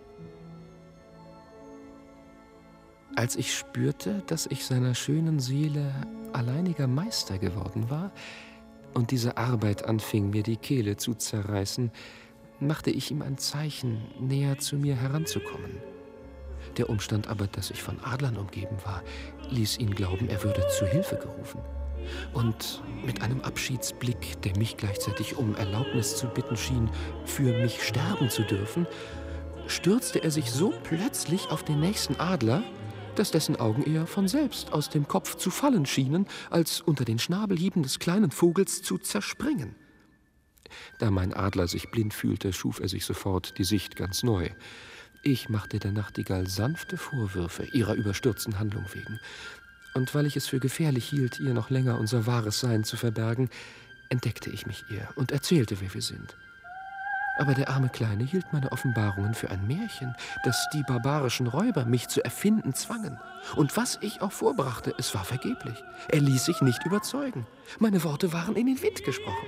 Als ich spürte, dass ich seiner schönen Seele alleiniger Meister geworden war und diese Arbeit anfing, mir die Kehle zu zerreißen, machte ich ihm ein Zeichen, näher zu mir heranzukommen. Der Umstand aber, dass ich von Adlern umgeben war, ließ ihn glauben, er würde zu Hilfe gerufen. Und mit einem Abschiedsblick, der mich gleichzeitig um Erlaubnis zu bitten schien, für mich sterben zu dürfen, stürzte er sich so plötzlich auf den nächsten Adler, dass dessen Augen eher von selbst aus dem Kopf zu fallen schienen, als unter den Schnabelhieben des kleinen Vogels zu zerspringen. Da mein Adler sich blind fühlte, schuf er sich sofort die Sicht ganz neu. Ich machte der Nachtigall sanfte Vorwürfe ihrer überstürzten Handlung wegen. Und weil ich es für gefährlich hielt, ihr noch länger unser wahres Sein zu verbergen, entdeckte ich mich ihr und erzählte, wer wir sind. Aber der arme Kleine hielt meine Offenbarungen für ein Märchen, das die barbarischen Räuber mich zu erfinden zwangen. Und was ich auch vorbrachte, es war vergeblich. Er ließ sich nicht überzeugen. Meine Worte waren in den Wind gesprochen.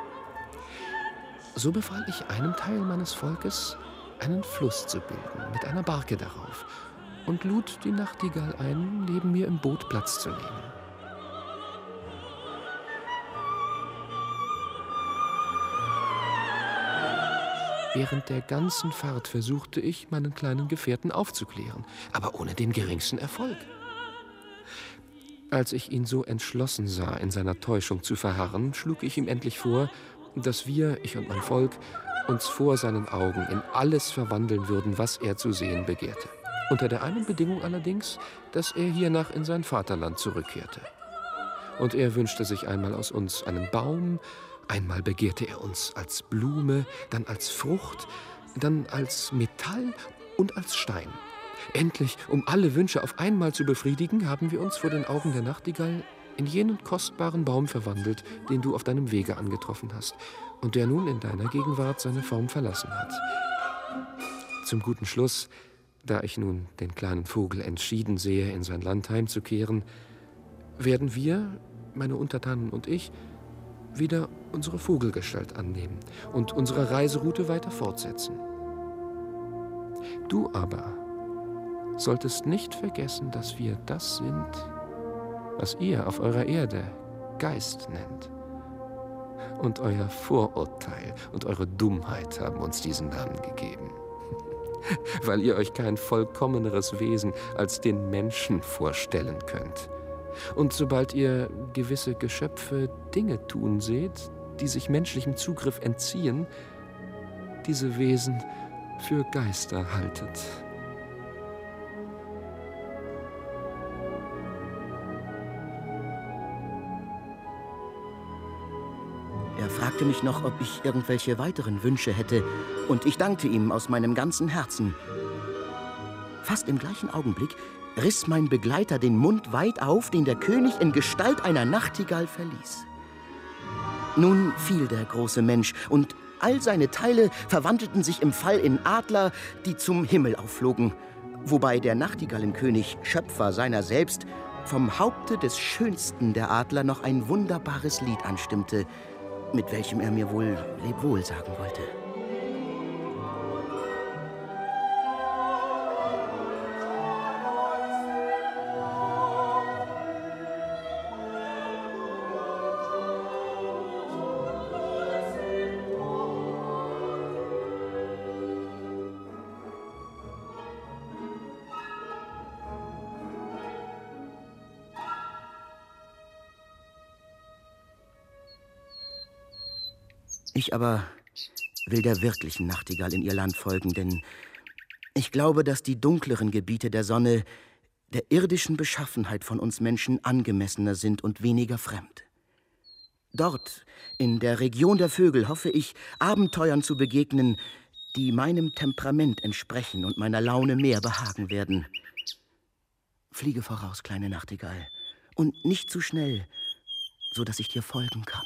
So befahl ich einem Teil meines Volkes, einen Fluss zu bilden, mit einer Barke darauf, und lud die Nachtigall ein, neben mir im Boot Platz zu nehmen. Während der ganzen Fahrt versuchte ich, meinen kleinen Gefährten aufzuklären, aber ohne den geringsten Erfolg. Als ich ihn so entschlossen sah, in seiner Täuschung zu verharren, schlug ich ihm endlich vor, dass wir, ich und mein Volk, uns vor seinen Augen in alles verwandeln würden, was er zu sehen begehrte. Unter der einen Bedingung allerdings, dass er hiernach in sein Vaterland zurückkehrte. Und er wünschte sich einmal aus uns einen Baum, einmal begehrte er uns als Blume, dann als Frucht, dann als Metall und als Stein. Endlich, um alle Wünsche auf einmal zu befriedigen, haben wir uns vor den Augen der Nachtigall in jenen kostbaren Baum verwandelt, den du auf deinem Wege angetroffen hast und der nun in deiner Gegenwart seine Form verlassen hat. Zum guten Schluss, da ich nun den kleinen Vogel entschieden sehe, in sein Land heimzukehren, werden wir, meine Untertanen und ich, wieder unsere Vogelgestalt annehmen und unsere Reiseroute weiter fortsetzen. Du aber solltest nicht vergessen, dass wir das sind, was ihr auf eurer Erde Geist nennt. Und euer Vorurteil und eure Dummheit haben uns diesen Namen gegeben, weil ihr euch kein vollkommeneres Wesen als den Menschen vorstellen könnt. Und sobald ihr gewisse Geschöpfe Dinge tun seht, die sich menschlichem Zugriff entziehen, diese Wesen für Geister haltet. Er fragte mich noch, ob ich irgendwelche weiteren Wünsche hätte, und ich dankte ihm aus meinem ganzen Herzen. Fast im gleichen Augenblick riss mein Begleiter den Mund weit auf, den der König in Gestalt einer Nachtigall verließ. Nun fiel der große Mensch, und all seine Teile verwandelten sich im Fall in Adler, die zum Himmel aufflogen, wobei der Nachtigallenkönig, Schöpfer seiner selbst, vom Haupte des schönsten der Adler noch ein wunderbares Lied anstimmte, mit welchem er mir wohl Lebwohl sagen wollte. Ich aber will der wirklichen Nachtigall in ihr Land folgen, denn ich glaube, dass die dunkleren Gebiete der Sonne der irdischen Beschaffenheit von uns Menschen angemessener sind und weniger fremd. Dort, in der Region der Vögel, hoffe ich, Abenteuern zu begegnen, die meinem Temperament entsprechen und meiner Laune mehr behagen werden. Fliege voraus, kleine Nachtigall, und nicht zu schnell, so dass ich dir folgen kann.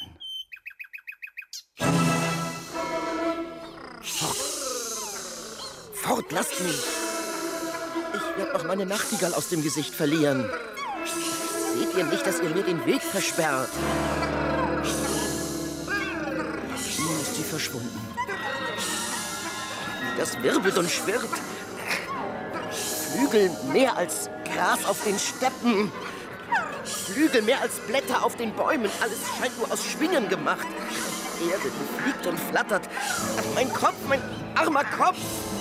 Fort! Fort, lasst mich! Ich werde noch meine Nachtigall aus dem Gesicht verlieren. Seht ihr nicht, dass ihr mir den Weg versperrt? Nun ist sie verschwunden. Das wirbelt und schwirrt. Flügel mehr als Gras auf den Steppen. Flügel mehr als Blätter auf den Bäumen. Alles scheint nur aus Schwingen gemacht. Die Erde fliegt und flattert. Ach, mein Kopf, mein armer Kopf!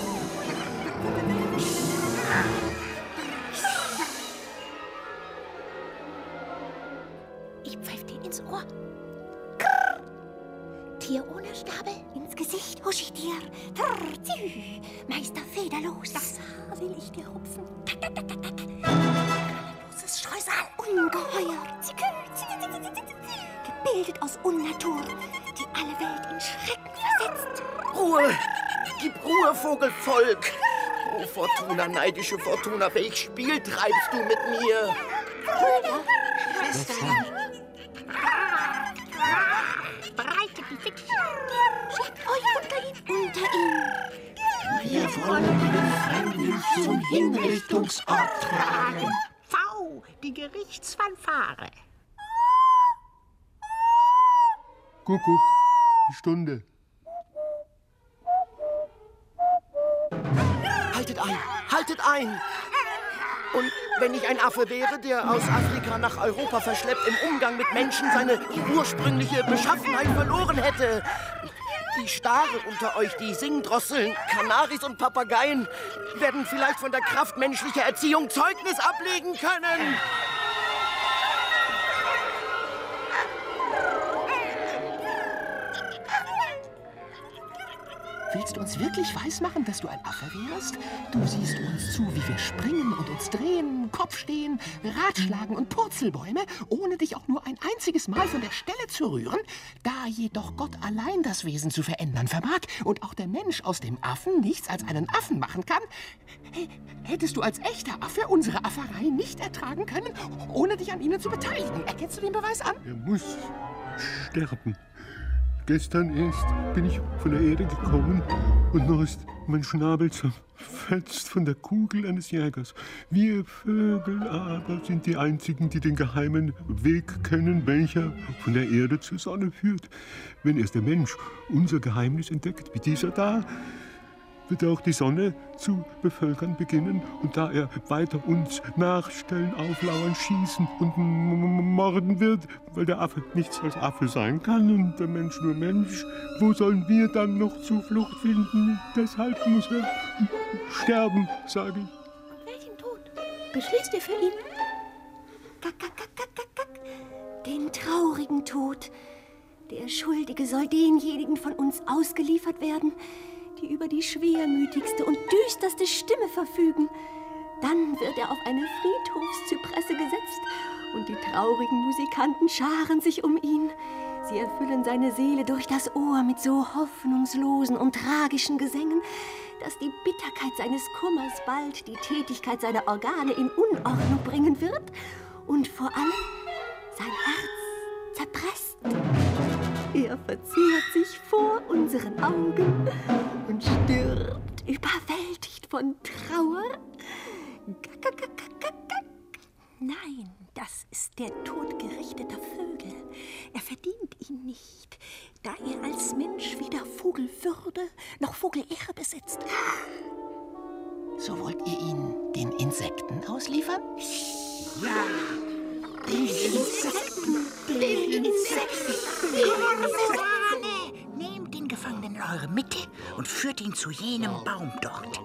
Ich pfeife dir ins Ohr. Krrr. Tier ohne Schnabel, ins Gesicht husch ich dir. Trrr, tü. Meister Federlos, das Haar will ich dir rupfen. Tak, tak, tak, tak, tak. Loses Streusal, ungeheuer. Zikü, zikü, zikü, zikü, zikü. Gebildet aus Unnatur, die alle Welt in Schrecken versetzt. Ruhe! Gib Ruhe, Vogelvolk! Oh, Fortuna, neidische Fortuna, welch Spiel treibst du mit mir? Brüder, Schwestern, breitet die Fiction. Schickt euch unter ihn. Unter ihn. Wir wollen den Fremden zum Hinrichtungsort tragen. V, die Gerichtsfanfare. Kuckuck, die Stunde. Haltet ein, haltet ein! Und wenn ich ein Affe wäre, der aus Afrika nach Europa verschleppt im Umgang mit Menschen seine ursprüngliche Beschaffenheit verloren hätte. Die Stare unter euch, die Singdrosseln, Kanaris und Papageien, werden vielleicht von der Kraft menschlicher Erziehung Zeugnis ablegen können. Willst du uns wirklich weismachen, dass du ein Affe wärst? Du siehst uns zu, wie wir springen und uns drehen, Kopf stehen, Ratschlagen und Purzelbäume, ohne dich auch nur ein einziges Mal von der Stelle zu rühren. Da jedoch Gott allein das Wesen zu verändern vermag und auch der Mensch aus dem Affen nichts als einen Affen machen kann, hättest du als echter Affe unsere Afferei nicht ertragen können, ohne dich an ihnen zu beteiligen. Erkennst du den Beweis an? Er muss sterben. Gestern erst bin ich von der Erde gekommen und noch ist mein Schnabel zerfetzt von der Kugel eines Jägers. Wir Vögel aber sind die einzigen, die den geheimen Weg kennen, welcher von der Erde zur Sonne führt. Wenn erst der Mensch unser Geheimnis entdeckt, wie dieser da, wird auch die Sonne zu bevölkern beginnen. Und da er weiter uns nachstellen, auflauern, schießen und morden wird, weil der Affe nichts als Affe sein kann und der Mensch nur Mensch, wo sollen wir dann noch Zuflucht finden? Deshalb muss er sterben, sage ich. Welchen Tod beschließt ihr für ihn? Kack, kack, kack, kack, kack, kack. Den traurigen Tod. Der Schuldige soll denjenigen von uns ausgeliefert werden, die über die schwermütigste und düsterste Stimme verfügen. Dann wird er auf eine Friedhofszypresse gesetzt und die traurigen Musikanten scharen sich um ihn. Sie erfüllen seine Seele durch das Ohr mit so hoffnungslosen und tragischen Gesängen, dass die Bitterkeit seines Kummers bald die Tätigkeit seiner Organe in Unordnung bringen wird und vor allem sein Herz zerpresst. Er verzehrt sich vor unseren Augen und stirbt, überwältigt von Trauer. Nein, das ist der Tod gerichteter Vögel. Er verdient ihn nicht, da er als Mensch weder Vogelwürde noch Vogelehre besitzt. So wollt ihr ihn den Insekten ausliefern? Ja, den Insekten, den Insekten. Nehmt den Gefangenen in eure Mitte und führt ihn zu jenem Baum dort.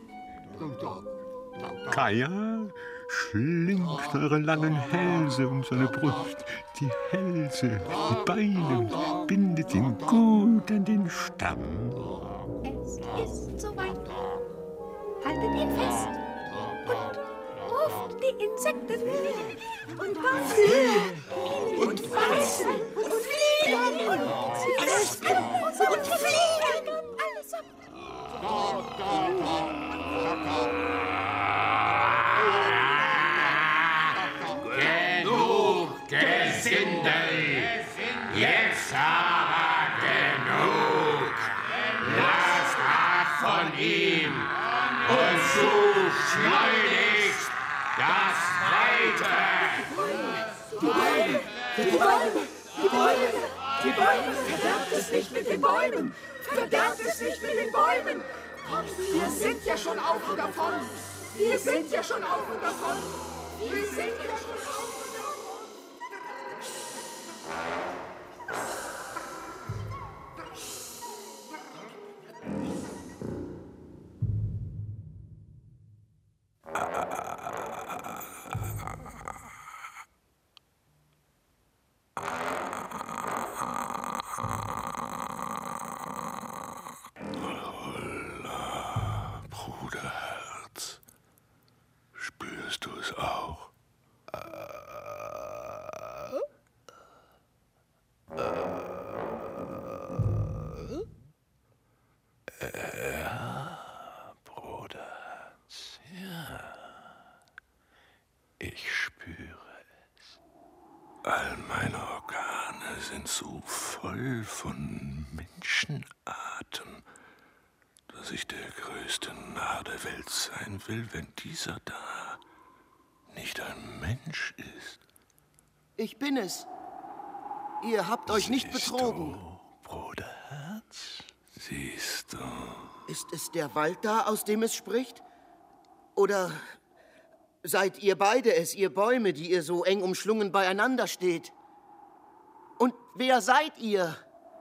Kaja schlingt eure langen Hälse um seine Brust, die Hälse, die Beine, bindet ihn gut an den Stamm. Es ist soweit. Haltet ihn fest und ruft die Insekten und Wachsen und Weißen und Fliegen und Wespen und Fliegen. Alles ab. Genug Gesindel, jetzt aber genug. Lasst ab von ihm und sucht schleunigst das Weite. Die Bäume, die Bäume, die Bäume, die Bäume, verderbt es nicht mit den Bäumen, verderbt es nicht mit den Bäumen. Wir sind ja schon auf und davon, wir sind ja schon auf und davon, wir sind ja schon auf und davon. Bruderherz, spürst du es auch? Ja, Bruderherz, ja. Ich spüre es. All meine Organe sind so voll von Menschenatem, dass ich der größte Narr der Welt sein will, wenn dieser da nicht ein Mensch ist. Ich bin es. Ihr habt euch nicht betrogen. Du, Bruderherz, siehst du. Ist es der Wald da, aus dem es spricht? Oder seid ihr beide es, ihr Bäume, die ihr so eng umschlungen beieinander steht? Und wer seid ihr?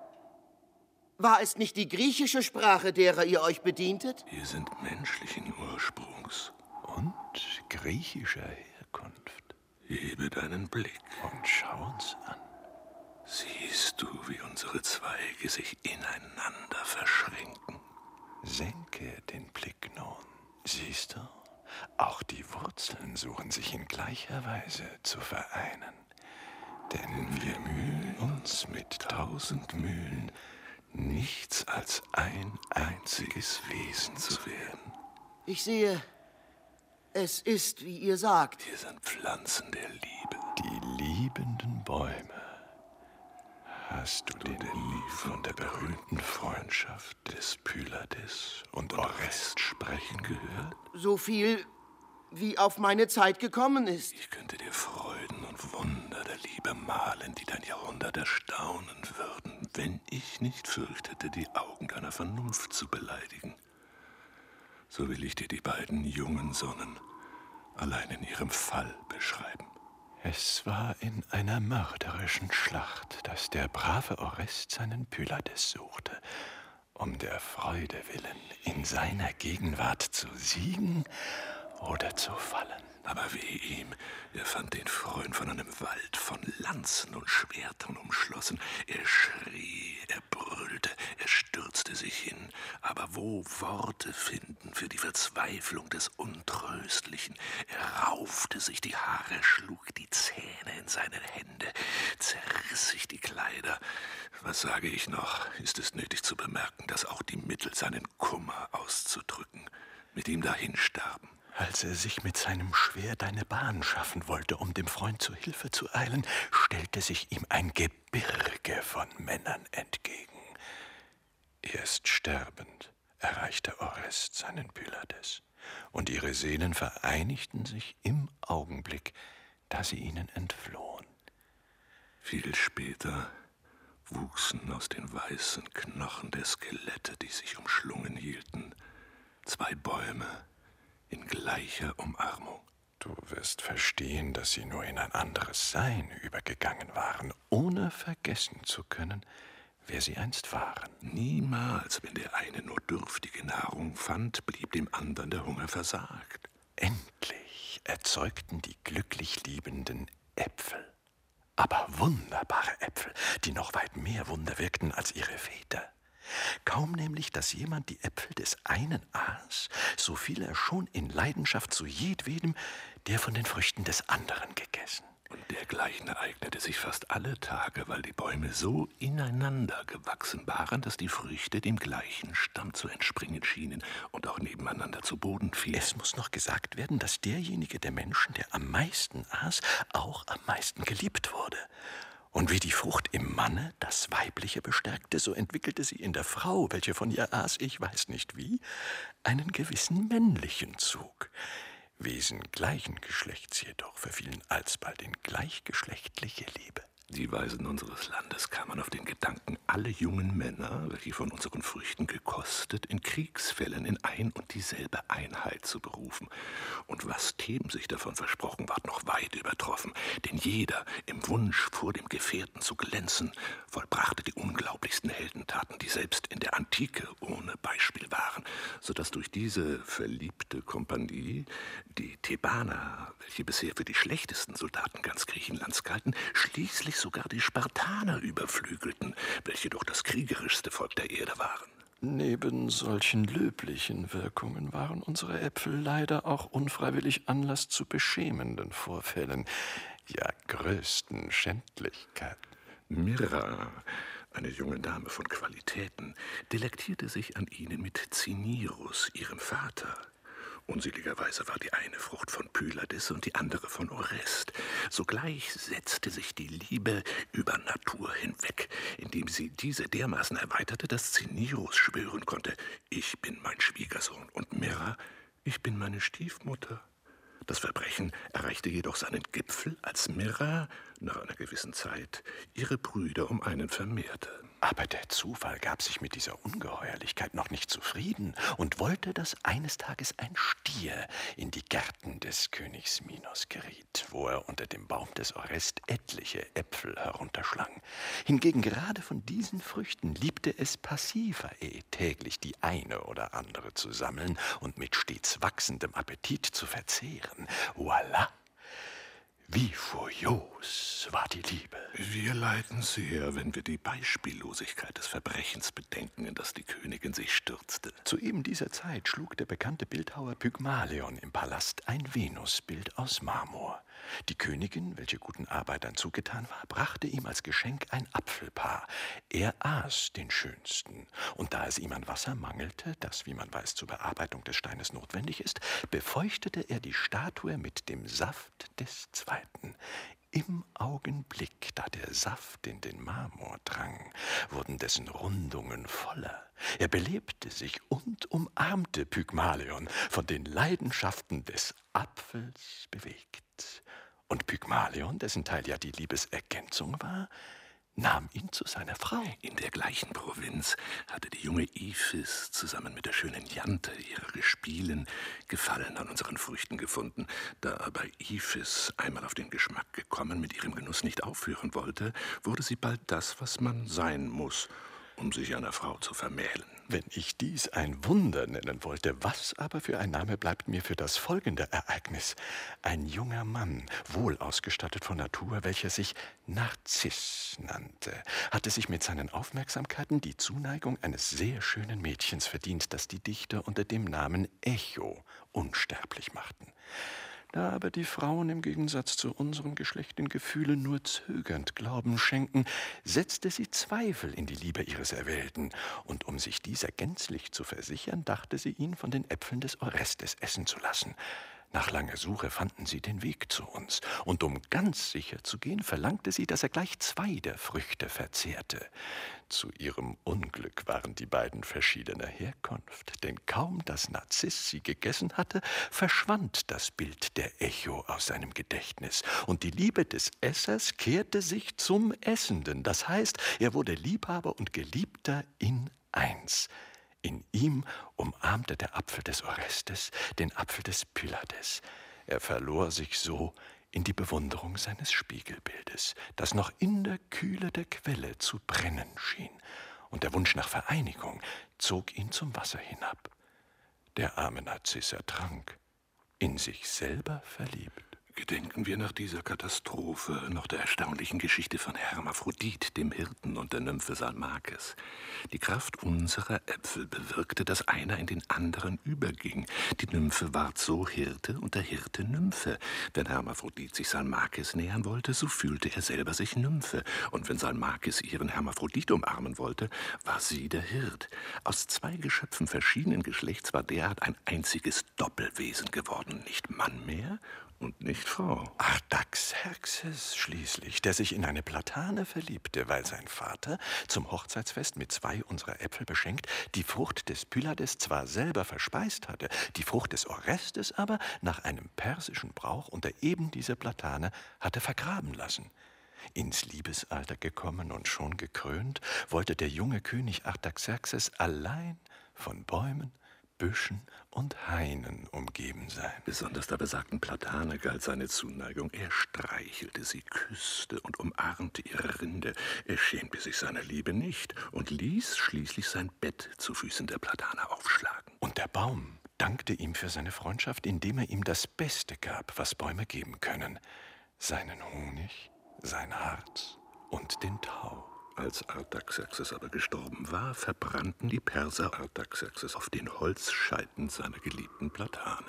War es nicht die griechische Sprache, derer ihr euch bedientet? Wir sind menschlichen Ursprungs und griechischer Herkunft. Hebe deinen Blick und schau uns an. Siehst du, wie unsere Zweige sich ineinander verschränken? Senke den Blick nun. Siehst du? Auch die Wurzeln suchen sich in gleicher Weise zu vereinen. Denn wir mühen uns mit tausend Mühen, nichts als ein einziges Wesen zu werden. Ich sehe, es ist, wie ihr sagt. Wir sind Pflanzen der Liebe. Die liebenden Bäume. Hast du denn nie von der berühmten Freundschaft des Pylades und Orest sprechen gehört? So viel, wie auf meine Zeit gekommen ist. Ich könnte dir Freuden und Wunder der Liebe malen, die dein Jahrhundert erstaunen würden, wenn ich nicht fürchtete, die Augen deiner Vernunft zu beleidigen. So will ich dir die beiden jungen Sonnen allein in ihrem Fall beschreiben. Es war in einer mörderischen Schlacht, dass der brave Orest seinen Pylades suchte, um der Freude willen in seiner Gegenwart zu siegen oder zu fallen. Aber weh ihm, er fand den Freund von einem Wald von Lanzen und Schwertern umschlossen. Er schrie, er brüllte, er stürzte sich hin. Aber wo Worte finden für die Verzweiflung des Untröstlichen? Er raufte sich die Haare, schlug die Zähne in seine Hände, zerriss sich die Kleider. Was sage ich noch? Ist es nötig zu bemerken, dass auch die Mittel, seinen Kummer auszudrücken, mit ihm dahinstarben? Als er sich mit seinem Schwert eine Bahn schaffen wollte, um dem Freund zu Hilfe zu eilen, stellte sich ihm ein Gebirge von Männern entgegen. Erst sterbend erreichte Orest seinen Pylades, und ihre Seelen vereinigten sich im Augenblick, da sie ihnen entflohen. Viel später wuchsen aus den weißen Knochen der Skelette, die sich umschlungen hielten, zwei Bäume in gleicher Umarmung. Du wirst verstehen, dass sie nur in ein anderes Sein übergegangen waren, ohne vergessen zu können, wer sie einst waren. Niemals, wenn der eine nur dürftige Nahrung fand, blieb dem anderen der Hunger versagt. Endlich erzeugten die glücklich Liebenden Äpfel. Aber wunderbare Äpfel, die noch weit mehr Wunder wirkten als ihre Väter. Kaum nämlich, dass jemand die Äpfel des einen aß, so fiel er schon in Leidenschaft zu jedwedem, der von den Früchten des anderen gegessen. Und dergleichen ereignete sich fast alle Tage, weil die Bäume so ineinander gewachsen waren, dass die Früchte dem gleichen Stamm zu entspringen schienen und auch nebeneinander zu Boden fielen. Es muss noch gesagt werden, dass derjenige der Menschen, der am meisten aß, auch am meisten geliebt wurde. Und wie die Frucht im Manne das Weibliche bestärkte, so entwickelte sie in der Frau, welche von ihr aß, ich weiß nicht wie, einen gewissen männlichen Zug. Wesen gleichen Geschlechts jedoch verfielen alsbald in gleichgeschlechtliche Liebe. Die Weisen unseres Landes kamen auf den Gedanken, alle jungen Männer, welche von unseren Früchten gekostet, in Kriegsfällen in ein und dieselbe Einheit zu berufen. Und was Theben sich davon versprochen, ward noch weit übertroffen. Denn jeder, im Wunsch, vor dem Gefährten zu glänzen, vollbrachte die unglaublichsten Heldentaten, die selbst in der Antike ohne Beispiel waren, sodass durch diese verliebte Kompanie die Thebaner, welche bisher für die schlechtesten Soldaten ganz Griechenlands galten, schließlich sogar die Spartaner überflügelten, welche doch das kriegerischste Volk der Erde waren. Neben solchen löblichen Wirkungen waren unsere Äpfel leider auch unfreiwillig Anlass zu beschämenden Vorfällen, ja größten Schändlichkeiten. Myrrha, eine junge Dame von Qualitäten, delektierte sich an ihnen mit Zinirus, ihrem Vater. Unseligerweise war die eine Frucht von Pylades und die andere von Orest. Sogleich setzte sich die Liebe über Natur hinweg, indem sie diese dermaßen erweiterte, dass Cinyros schwören konnte, ich bin mein Schwiegersohn, und Myrrha, ich bin meine Stiefmutter. Das Verbrechen erreichte jedoch seinen Gipfel, als Myrrha nach einer gewissen Zeit ihre Brüder um einen vermehrte. Aber der Zufall gab sich mit dieser Ungeheuerlichkeit noch nicht zufrieden und wollte, dass eines Tages ein Stier in die Gärten des Königs Minos geriet, wo er unter dem Baum des Orest etliche Äpfel herunterschlang. Hingegen gerade von diesen Früchten liebte es Pasiphae, täglich die eine oder andere zu sammeln und mit stets wachsendem Appetit zu verzehren. Voilà! Wie furios war die Liebe. Wir leiden sehr, wenn wir die Beispiellosigkeit des Verbrechens bedenken, in das die Königin sich stürzte. Zu eben dieser Zeit schlug der bekannte Bildhauer Pygmalion im Palast ein Venusbild aus Marmor. Die Königin, welche guten Arbeitern zugetan war, brachte ihm als Geschenk ein Apfelpaar. Er aß den schönsten, und da es ihm an Wasser mangelte, das, wie man weiß, zur Bearbeitung des Steines notwendig ist, befeuchtete er die Statue mit dem Saft des zweiten. Im Augenblick, da der Saft in den Marmor drang, wurden dessen Rundungen voller. Er belebte sich und umarmte Pygmalion, von den Leidenschaften des Apfels bewegt. Und Pygmalion, dessen Teil ja die Liebesergänzung war, nahm ihn zu seiner Frau. In der gleichen Provinz hatte die junge Iphis zusammen mit der schönen Jante ihrer Gespielen Gefallen an unseren Früchten gefunden. Da aber Iphis, einmal auf den Geschmack gekommen, mit ihrem Genuss nicht aufhören wollte, wurde sie bald das, was man sein muss, um sich einer Frau zu vermählen. Wenn ich dies ein Wunder nennen wollte, was aber für ein Name bleibt mir für das folgende Ereignis? Ein junger Mann, wohl ausgestattet von Natur, welcher sich Narziss nannte, hatte sich mit seinen Aufmerksamkeiten die Zuneigung eines sehr schönen Mädchens verdient, das die Dichter unter dem Namen Echo unsterblich machten. Da aber die Frauen im Gegensatz zu unserem Geschlecht den Gefühlen nur zögernd Glauben schenken, setzte sie Zweifel in die Liebe ihres Erwählten, und um sich dieser gänzlich zu versichern, dachte sie, ihn von den Äpfeln des Orestes essen zu lassen. Nach langer Suche fanden sie den Weg zu uns, und um ganz sicher zu gehen, verlangte sie, dass er gleich zwei der Früchte verzehrte. Zu ihrem Unglück waren die beiden verschiedener Herkunft, denn kaum, dass Narziss sie gegessen hatte, verschwand das Bild der Echo aus seinem Gedächtnis, und die Liebe des Essers kehrte sich zum Essenden, das heißt, er wurde Liebhaber und Geliebter in eins. In ihm umarmte der Apfel des Orestes den Apfel des Pylades. Er verlor sich so in die Bewunderung seines Spiegelbildes, das noch in der Kühle der Quelle zu brennen schien, und der Wunsch nach Vereinigung zog ihn zum Wasser hinab. Der arme Narziss ertrank, in sich selber verliebt. Gedenken wir nach dieser Katastrophe noch der erstaunlichen Geschichte von Hermaphrodit, dem Hirten, und der Nymphe Salmakes. Die Kraft unserer Äpfel bewirkte, dass einer in den anderen überging. Die Nymphe ward so Hirte und der Hirte Nymphe. Wenn Hermaphrodit sich Salmakes nähern wollte, so fühlte er selber sich Nymphe. Und wenn Salmakes ihren Hermaphrodit umarmen wollte, war sie der Hirt. Aus zwei Geschöpfen verschiedenen Geschlechts war derart ein einziges Doppelwesen geworden. Nicht Mann mehr und nicht Frau. Artaxerxes schließlich, der sich in eine Platane verliebte, weil sein Vater zum Hochzeitsfest mit zwei unserer Äpfel beschenkt die Frucht des Pylades zwar selber verspeist hatte, die Frucht des Orestes aber nach einem persischen Brauch unter eben dieser Platane hatte vergraben lassen. Ins Liebesalter gekommen und schon gekrönt, wollte der junge König Artaxerxes allein von Bäumen, Büschen und Hainen umgeben sein. Besonders der besagten Platane galt seine Zuneigung. Er streichelte sie, küsste und umarmte ihre Rinde. Er schämte sich seiner Liebe nicht und ließ schließlich sein Bett zu Füßen der Platane aufschlagen. Und der Baum dankte ihm für seine Freundschaft, indem er ihm das Beste gab, was Bäume geben können: seinen Honig, sein Harz und den Tau. Als Artaxerxes aber gestorben war, verbrannten die Perser Artaxerxes auf den Holzscheiten seiner geliebten Platane.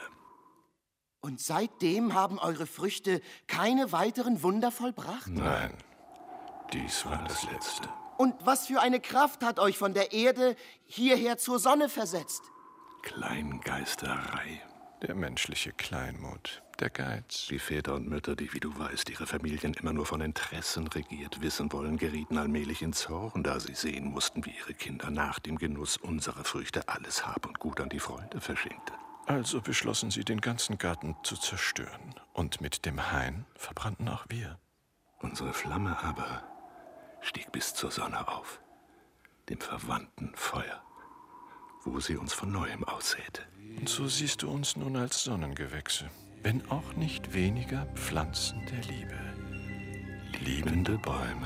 Und seitdem haben eure Früchte keine weiteren Wunder vollbracht? Nein, dies war das Letzte. Und was für eine Kraft hat euch von der Erde hierher zur Sonne versetzt? Kleingeisterei. Der menschliche Kleinmut, der Geiz. Die Väter und Mütter, die, wie du weißt, ihre Familien immer nur von Interessen regiert wissen wollen, gerieten allmählich in Zorn, da sie sehen mussten, wie ihre Kinder nach dem Genuss unserer Früchte alles Hab und Gut an die Freunde verschenkten. Also beschlossen sie, den ganzen Garten zu zerstören. Und mit dem Hain verbrannten auch wir. Unsere Flamme aber stieg bis zur Sonne auf, dem verwandten Feuer, wo sie uns von Neuem aussäte. Und so siehst du uns nun als Sonnengewächse, wenn auch nicht weniger Pflanzen der Liebe. Liebende Bäume.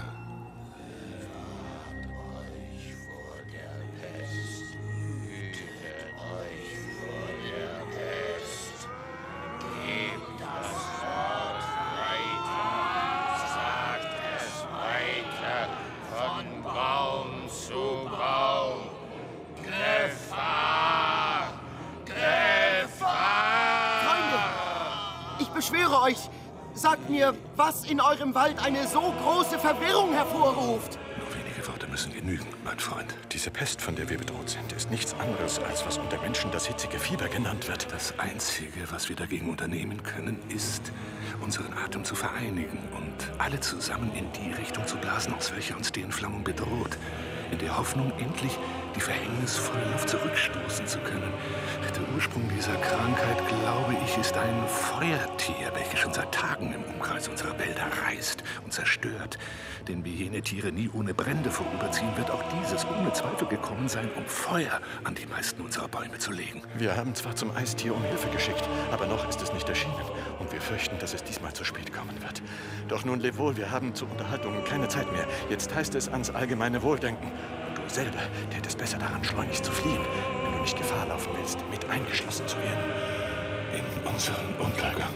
Ich schwöre euch, sagt mir, was in eurem Wald eine so große Verwirrung hervorruft. Nur wenige Worte müssen genügen, mein Freund. Diese Pest, von der wir bedroht sind, ist nichts anderes, als was unter Menschen das hitzige Fieber genannt wird. Das Einzige, was wir dagegen unternehmen können, ist, unseren Atem zu vereinigen und alle zusammen in die Richtung zu blasen, aus welcher uns die Entflammung bedroht. In der Hoffnung, endlich die verhängnisvolle Luft zurückstoßen zu können. Der Ursprung dieser Krankheit, glaube ich, ist ein Feuertier, welches schon seit Tagen im Umkreis unserer Wälder reißt und zerstört. Denn wie jene Tiere nie ohne Brände vorüberziehen, wird auch dieses ohne Zweifel gekommen sein, um Feuer an die meisten unserer Bäume zu legen. Wir haben zwar zum Eistier um Hilfe geschickt, aber noch ist es nicht erschienen. Und wir fürchten, dass es diesmal zu spät kommen wird. Doch nun, leb wohl, wir haben zur Unterhaltung keine Zeit mehr. Jetzt heißt es ans allgemeine Wohldenken. Und du selber tätest besser daran, schleunigst zu fliehen, wenn du nicht Gefahr laufen willst, mit eingeschlossen zu werden. In unseren Untergang.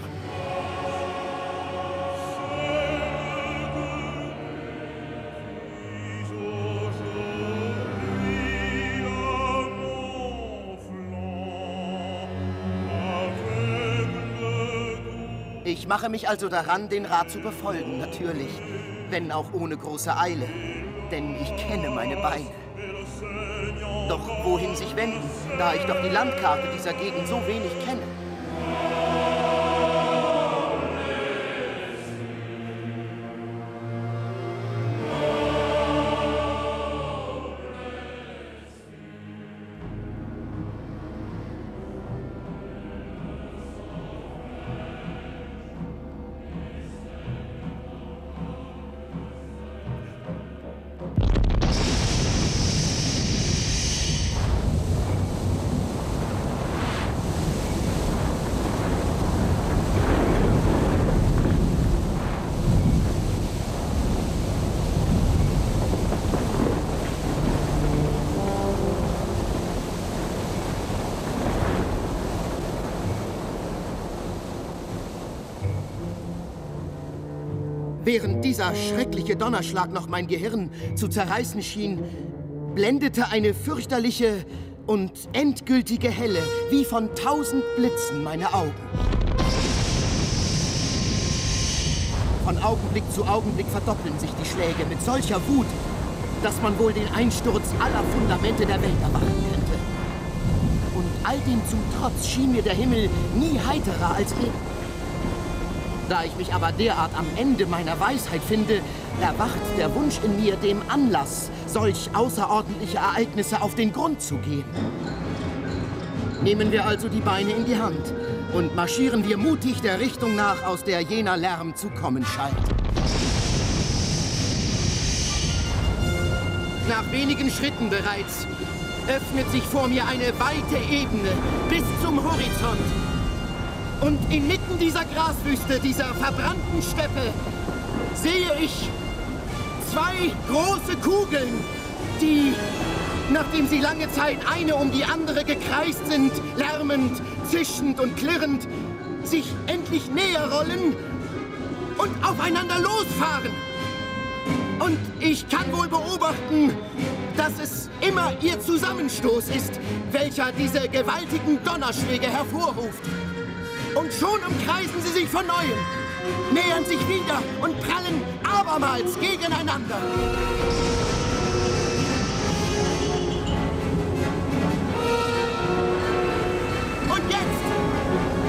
Ich mache mich also daran, den Rat zu befolgen, natürlich, wenn auch ohne große Eile, denn ich kenne meine Beine. Doch wohin sich wenden, da ich doch die Landkarte dieser Gegend so wenig kenne? Während dieser schreckliche Donnerschlag noch mein Gehirn zu zerreißen schien, blendete eine fürchterliche und endgültige Helle wie von tausend Blitzen meine Augen. Von Augenblick zu Augenblick verdoppeln sich die Schläge mit solcher Wut, dass man wohl den Einsturz aller Fundamente der Welt erwarten könnte. Und all dem zum Trotz schien mir der Himmel nie heiterer als eben. Da ich mich aber derart am Ende meiner Weisheit finde, erwacht der Wunsch in mir, dem Anlass, solch außerordentliche Ereignisse auf den Grund zu gehen. Nehmen wir also die Beine in die Hand und marschieren wir mutig der Richtung nach, aus der jener Lärm zu kommen scheint. Nach wenigen Schritten bereits öffnet sich vor mir eine weite Ebene bis zum Horizont. Und inmitten dieser Graswüste, dieser verbrannten Steppe, sehe ich zwei große Kugeln, die, nachdem sie lange Zeit eine um die andere gekreist sind, lärmend, zischend und klirrend, sich endlich näher rollen und aufeinander losfahren. Und ich kann wohl beobachten, dass es immer ihr Zusammenstoß ist, welcher diese gewaltigen Donnerschläge hervorruft. Und schon umkreisen sie sich von Neuem, nähern sich wieder und prallen abermals gegeneinander. Und jetzt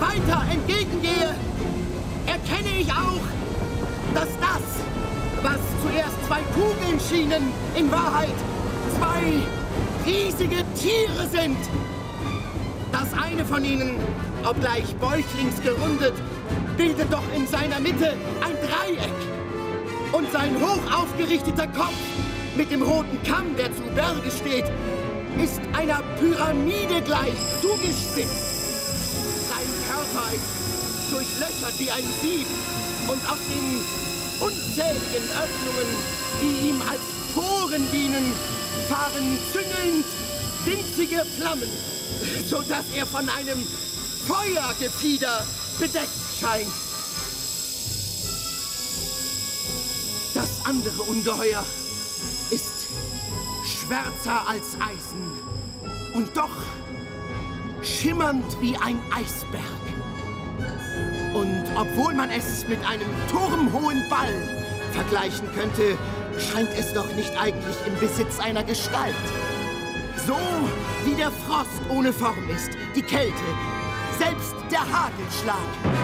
weiter entgegengehe, erkenne ich auch, dass das, was zuerst zwei Kugeln schienen, in Wahrheit zwei riesige Tiere sind. Das eine von ihnen, obgleich bäuchlings gerundet, bildet doch in seiner Mitte ein Dreieck. Und sein hoch aufgerichteter Kopf mit dem roten Kamm, der zu Berge steht, ist einer Pyramide gleich zugespitzt. Sein Körper ist durchlöchert wie ein Sieb und aus den unzähligen Öffnungen, die ihm als Poren dienen, fahren züngelnd winzige Flammen, sodass er von einem Feuergefieder bedeckt scheint. Das andere Ungeheuer ist schwärzer als Eisen und doch schimmernd wie ein Eisberg. Und obwohl man es mit einem turmhohen Ball vergleichen könnte, scheint es doch nicht eigentlich im Besitz einer Gestalt. So wie der Frost ohne Form ist, die Kälte, selbst der Hagelschlag.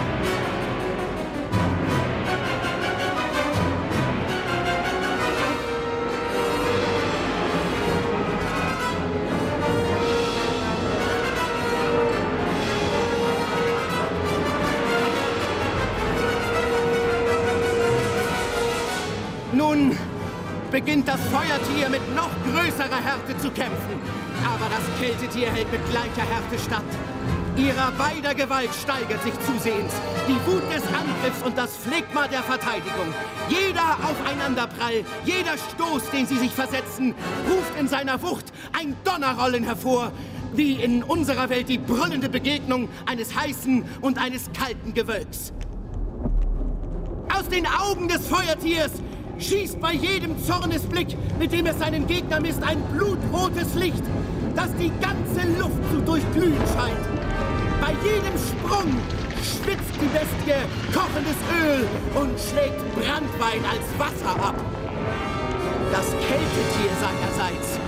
Nun beginnt das Feuertier mit noch größerer Härte zu kämpfen. Aber das Kältetier hält mit gleicher Härte stand. Ihrer beider Gewalt steigert sich zusehends die Wut des Angriffs und das Phlegma der Verteidigung. Jeder Aufeinanderprall, jeder Stoß, den sie sich versetzen, ruft in seiner Wucht ein Donnerrollen hervor, wie in unserer Welt die brüllende Begegnung eines heißen und eines kalten Gewölks. Aus den Augen des Feuertiers schießt bei jedem Zornesblick, mit dem es seinen Gegner misst, ein blutrotes Licht, das die ganze Luft zu durchglühen scheint. Bei jedem Sprung schwitzt die Bestie kochendes Öl und schlägt Branntwein als Wasser ab. Das Kältetier seinerseits,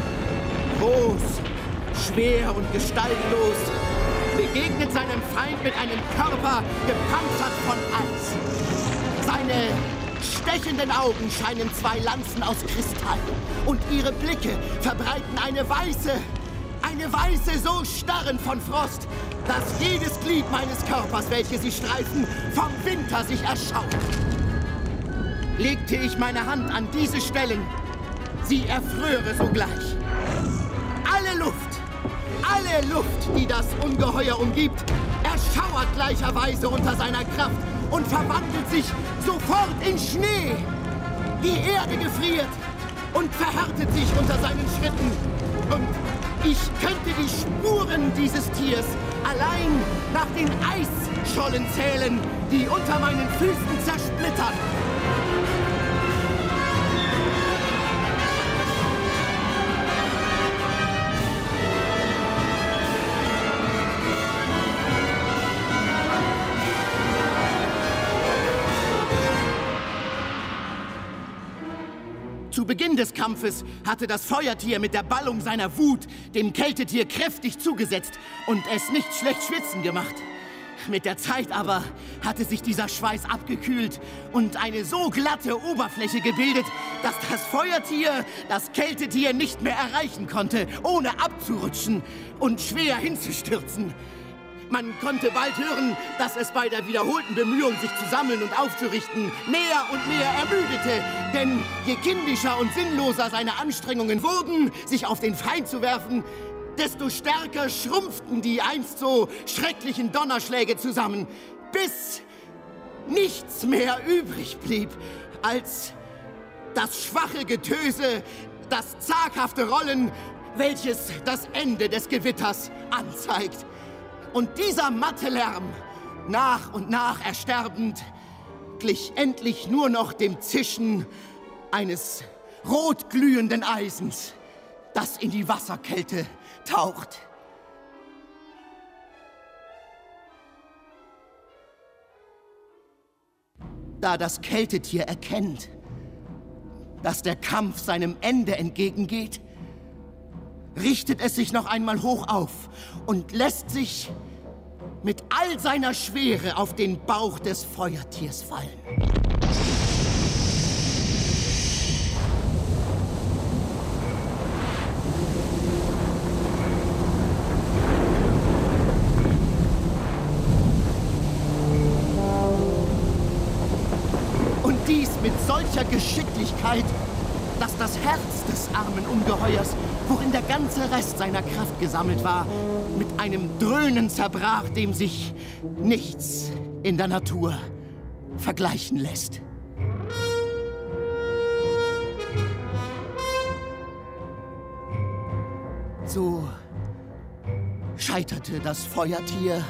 groß, schwer und gestaltlos, begegnet seinem Feind mit einem Körper gepanzert von Eis. Seine stechenden Augen scheinen zwei Lanzen aus Kristall und ihre Blicke verbreiten eine weiße, eine weiße so starrend von Frost, dass jedes Glied meines Körpers, welche sie streifen, vom Winter sich erschaut. Legte ich meine Hand an diese Stellen, sie erfröre sogleich. Alle Luft, alle Luft, die das Ungeheuer umgibt, erschauert gleicherweise unter seiner Kraft und verwandelt sich sofort in Schnee. Die Erde gefriert und verhärtet sich unter seinen Schritten. Und ich könnte die Spuren dieses Tiers allein nach den Eisschollen zählen, die unter meinen Füßen zersplittern. Zu Beginn des Kampfes hatte das Feuertier mit der Ballung seiner Wut dem Kältetier kräftig zugesetzt und es nicht schlecht schwitzen gemacht. Mit der Zeit aber hatte sich dieser Schweiß abgekühlt und eine so glatte Oberfläche gebildet, dass das Feuertier das Kältetier nicht mehr erreichen konnte, ohne abzurutschen und schwer hinzustürzen. Man konnte bald hören, dass es bei der wiederholten Bemühung, sich zu sammeln und aufzurichten, mehr und mehr ermüdete. Denn je kindischer und sinnloser seine Anstrengungen wurden, sich auf den Feind zu werfen, desto stärker schrumpften die einst so schrecklichen Donnerschläge zusammen, bis nichts mehr übrig blieb als das schwache Getöse, das zaghafte Rollen, welches das Ende des Gewitters anzeigt. Und dieser matte Lärm, nach und nach ersterbend, glich endlich nur noch dem Zischen eines rotglühenden Eisens, das in die Wasserkälte taucht. Da das Kältetier erkennt, dass der Kampf seinem Ende entgegengeht, richtet es sich noch einmal hoch auf und lässt sich mit all seiner Schwere auf den Bauch des Feuertiers fallen. Und dies mit solcher Geschicklichkeit, dass das Herz des armen Ungeheuers, worin der ganze Rest seiner Kraft gesammelt war, mit einem Dröhnen zerbrach, dem sich nichts in der Natur vergleichen lässt. So scheiterte das Feuertier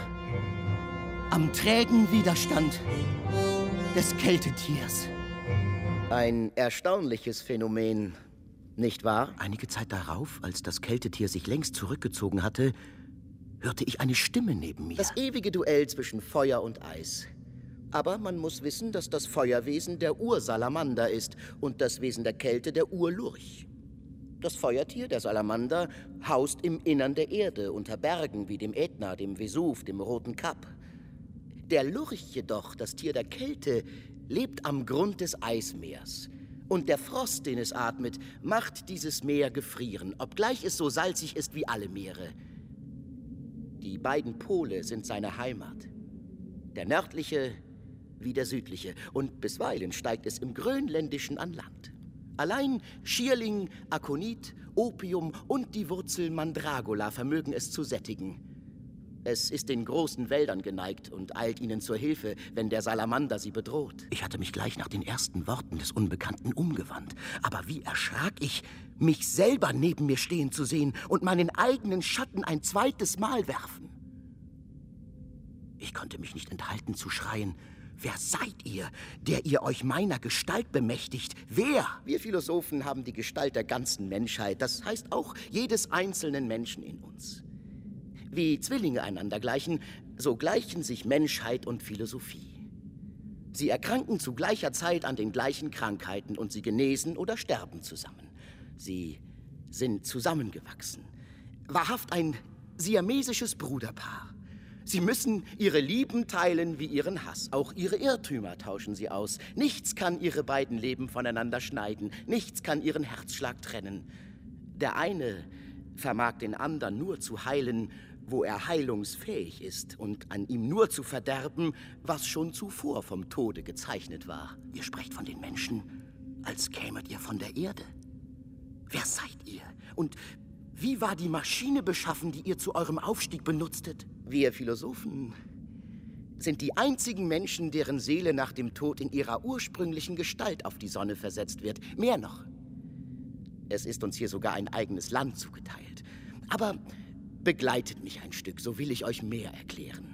am trägen Widerstand des Kältetiers. Ein erstaunliches Phänomen, nicht wahr? Einige Zeit darauf, als das Kältetier sich längst zurückgezogen hatte, hörte ich eine Stimme neben mir. Das ewige Duell zwischen Feuer und Eis. Aber man muss wissen, dass das Feuerwesen der Ursalamander ist und das Wesen der Kälte der Urlurch. Das Feuertier, der Salamander, haust im Innern der Erde, unter Bergen wie dem Ätna, dem Vesuv, dem Roten Kap. Der Lurch jedoch, das Tier der Kälte, lebt am Grund des Eismeers. Und der Frost, den es atmet, macht dieses Meer gefrieren, obgleich es so salzig ist wie alle Meere. Die beiden Pole sind seine Heimat. Der nördliche wie der südliche. Und bisweilen steigt es im Grönländischen an Land. Allein Schierling, Akonit, Opium und die Wurzel Mandragola vermögen es zu sättigen. Es ist den großen Wäldern geneigt und eilt ihnen zur Hilfe, wenn der Salamander sie bedroht. Ich hatte mich gleich nach den ersten Worten des Unbekannten umgewandt. Aber wie erschrak ich, mich selber neben mir stehen zu sehen und meinen eigenen Schatten ein zweites Mal werfen. Ich konnte mich nicht enthalten zu schreien: Wer seid ihr, der ihr euch meiner Gestalt bemächtigt? Wer? Wir Philosophen haben die Gestalt der ganzen Menschheit, das heißt auch jedes einzelnen Menschen in uns. Wie Zwillinge einander gleichen, so gleichen sich Menschheit und Philosophie. Sie erkranken zu gleicher Zeit an den gleichen Krankheiten und sie genesen oder sterben zusammen. Sie sind zusammengewachsen. Wahrhaft ein siamesisches Bruderpaar. Sie müssen ihre Lieben teilen wie ihren Hass. Auch ihre Irrtümer tauschen sie aus. Nichts kann ihre beiden Leben voneinander schneiden. Nichts kann ihren Herzschlag trennen. Der eine vermag den anderen nur zu heilen, wo er heilungsfähig ist, und an ihm nur zu verderben, was schon zuvor vom Tode gezeichnet war. Ihr sprecht von den Menschen, als kämet ihr von der Erde. Wer seid ihr? Und wie war die Maschine beschaffen, die ihr zu eurem Aufstieg benutztet? Wir Philosophen sind die einzigen Menschen, deren Seele nach dem Tod in ihrer ursprünglichen Gestalt auf die Sonne versetzt wird. Mehr noch. Es ist uns hier sogar ein eigenes Land zugeteilt. Aber begleitet mich ein Stück, so will ich euch mehr erklären.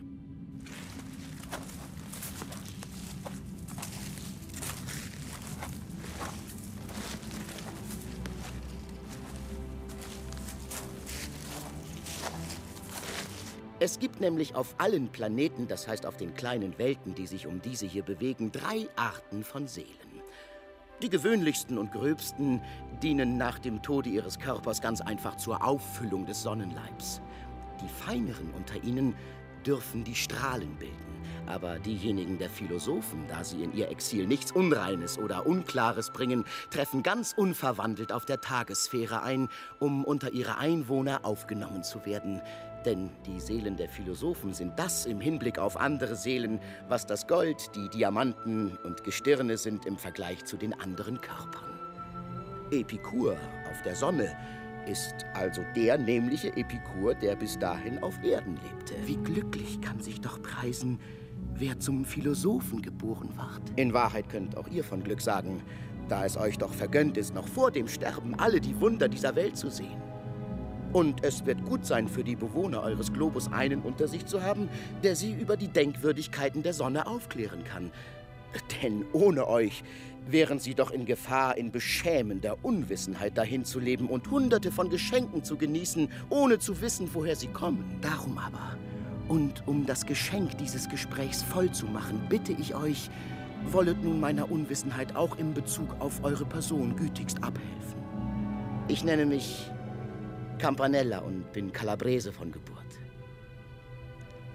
Es gibt nämlich auf allen Planeten, das heißt auf den kleinen Welten, die sich um diese hier bewegen, drei Arten von Seelen. Die gewöhnlichsten und gröbsten dienen nach dem Tode ihres Körpers ganz einfach zur Auffüllung des Sonnenleibs. Die feineren unter ihnen dürfen die Strahlen bilden. Aber diejenigen der Philosophen, da sie in ihr Exil nichts Unreines oder Unklares bringen, treffen ganz unverwandelt auf der Tagessphäre ein, um unter ihre Einwohner aufgenommen zu werden. Denn die Seelen der Philosophen sind das im Hinblick auf andere Seelen, was das Gold, die Diamanten und Gestirne sind im Vergleich zu den anderen Körpern. Epikur auf der Sonne ist also der nämliche Epikur, der bis dahin auf Erden lebte. Wie glücklich kann sich doch preisen, wer zum Philosophen geboren wird. In Wahrheit könnt auch ihr von Glück sagen, da es euch doch vergönnt ist, noch vor dem Sterben alle die Wunder dieser Welt zu sehen. Und es wird gut sein für die Bewohner eures Globus, einen unter sich zu haben, der sie über die Denkwürdigkeiten der Sonne aufklären kann. Denn ohne euch wären sie doch in Gefahr, in beschämender Unwissenheit dahin zu leben und Hunderte von Geschenken zu genießen, ohne zu wissen, woher sie kommen. Darum aber, und um das Geschenk dieses Gesprächs voll zu machen, bitte ich euch, wollet nun meiner Unwissenheit auch in Bezug auf eure Person gütigst abhelfen. Ich nenne mich Campanella und bin Calabrese von Geburt.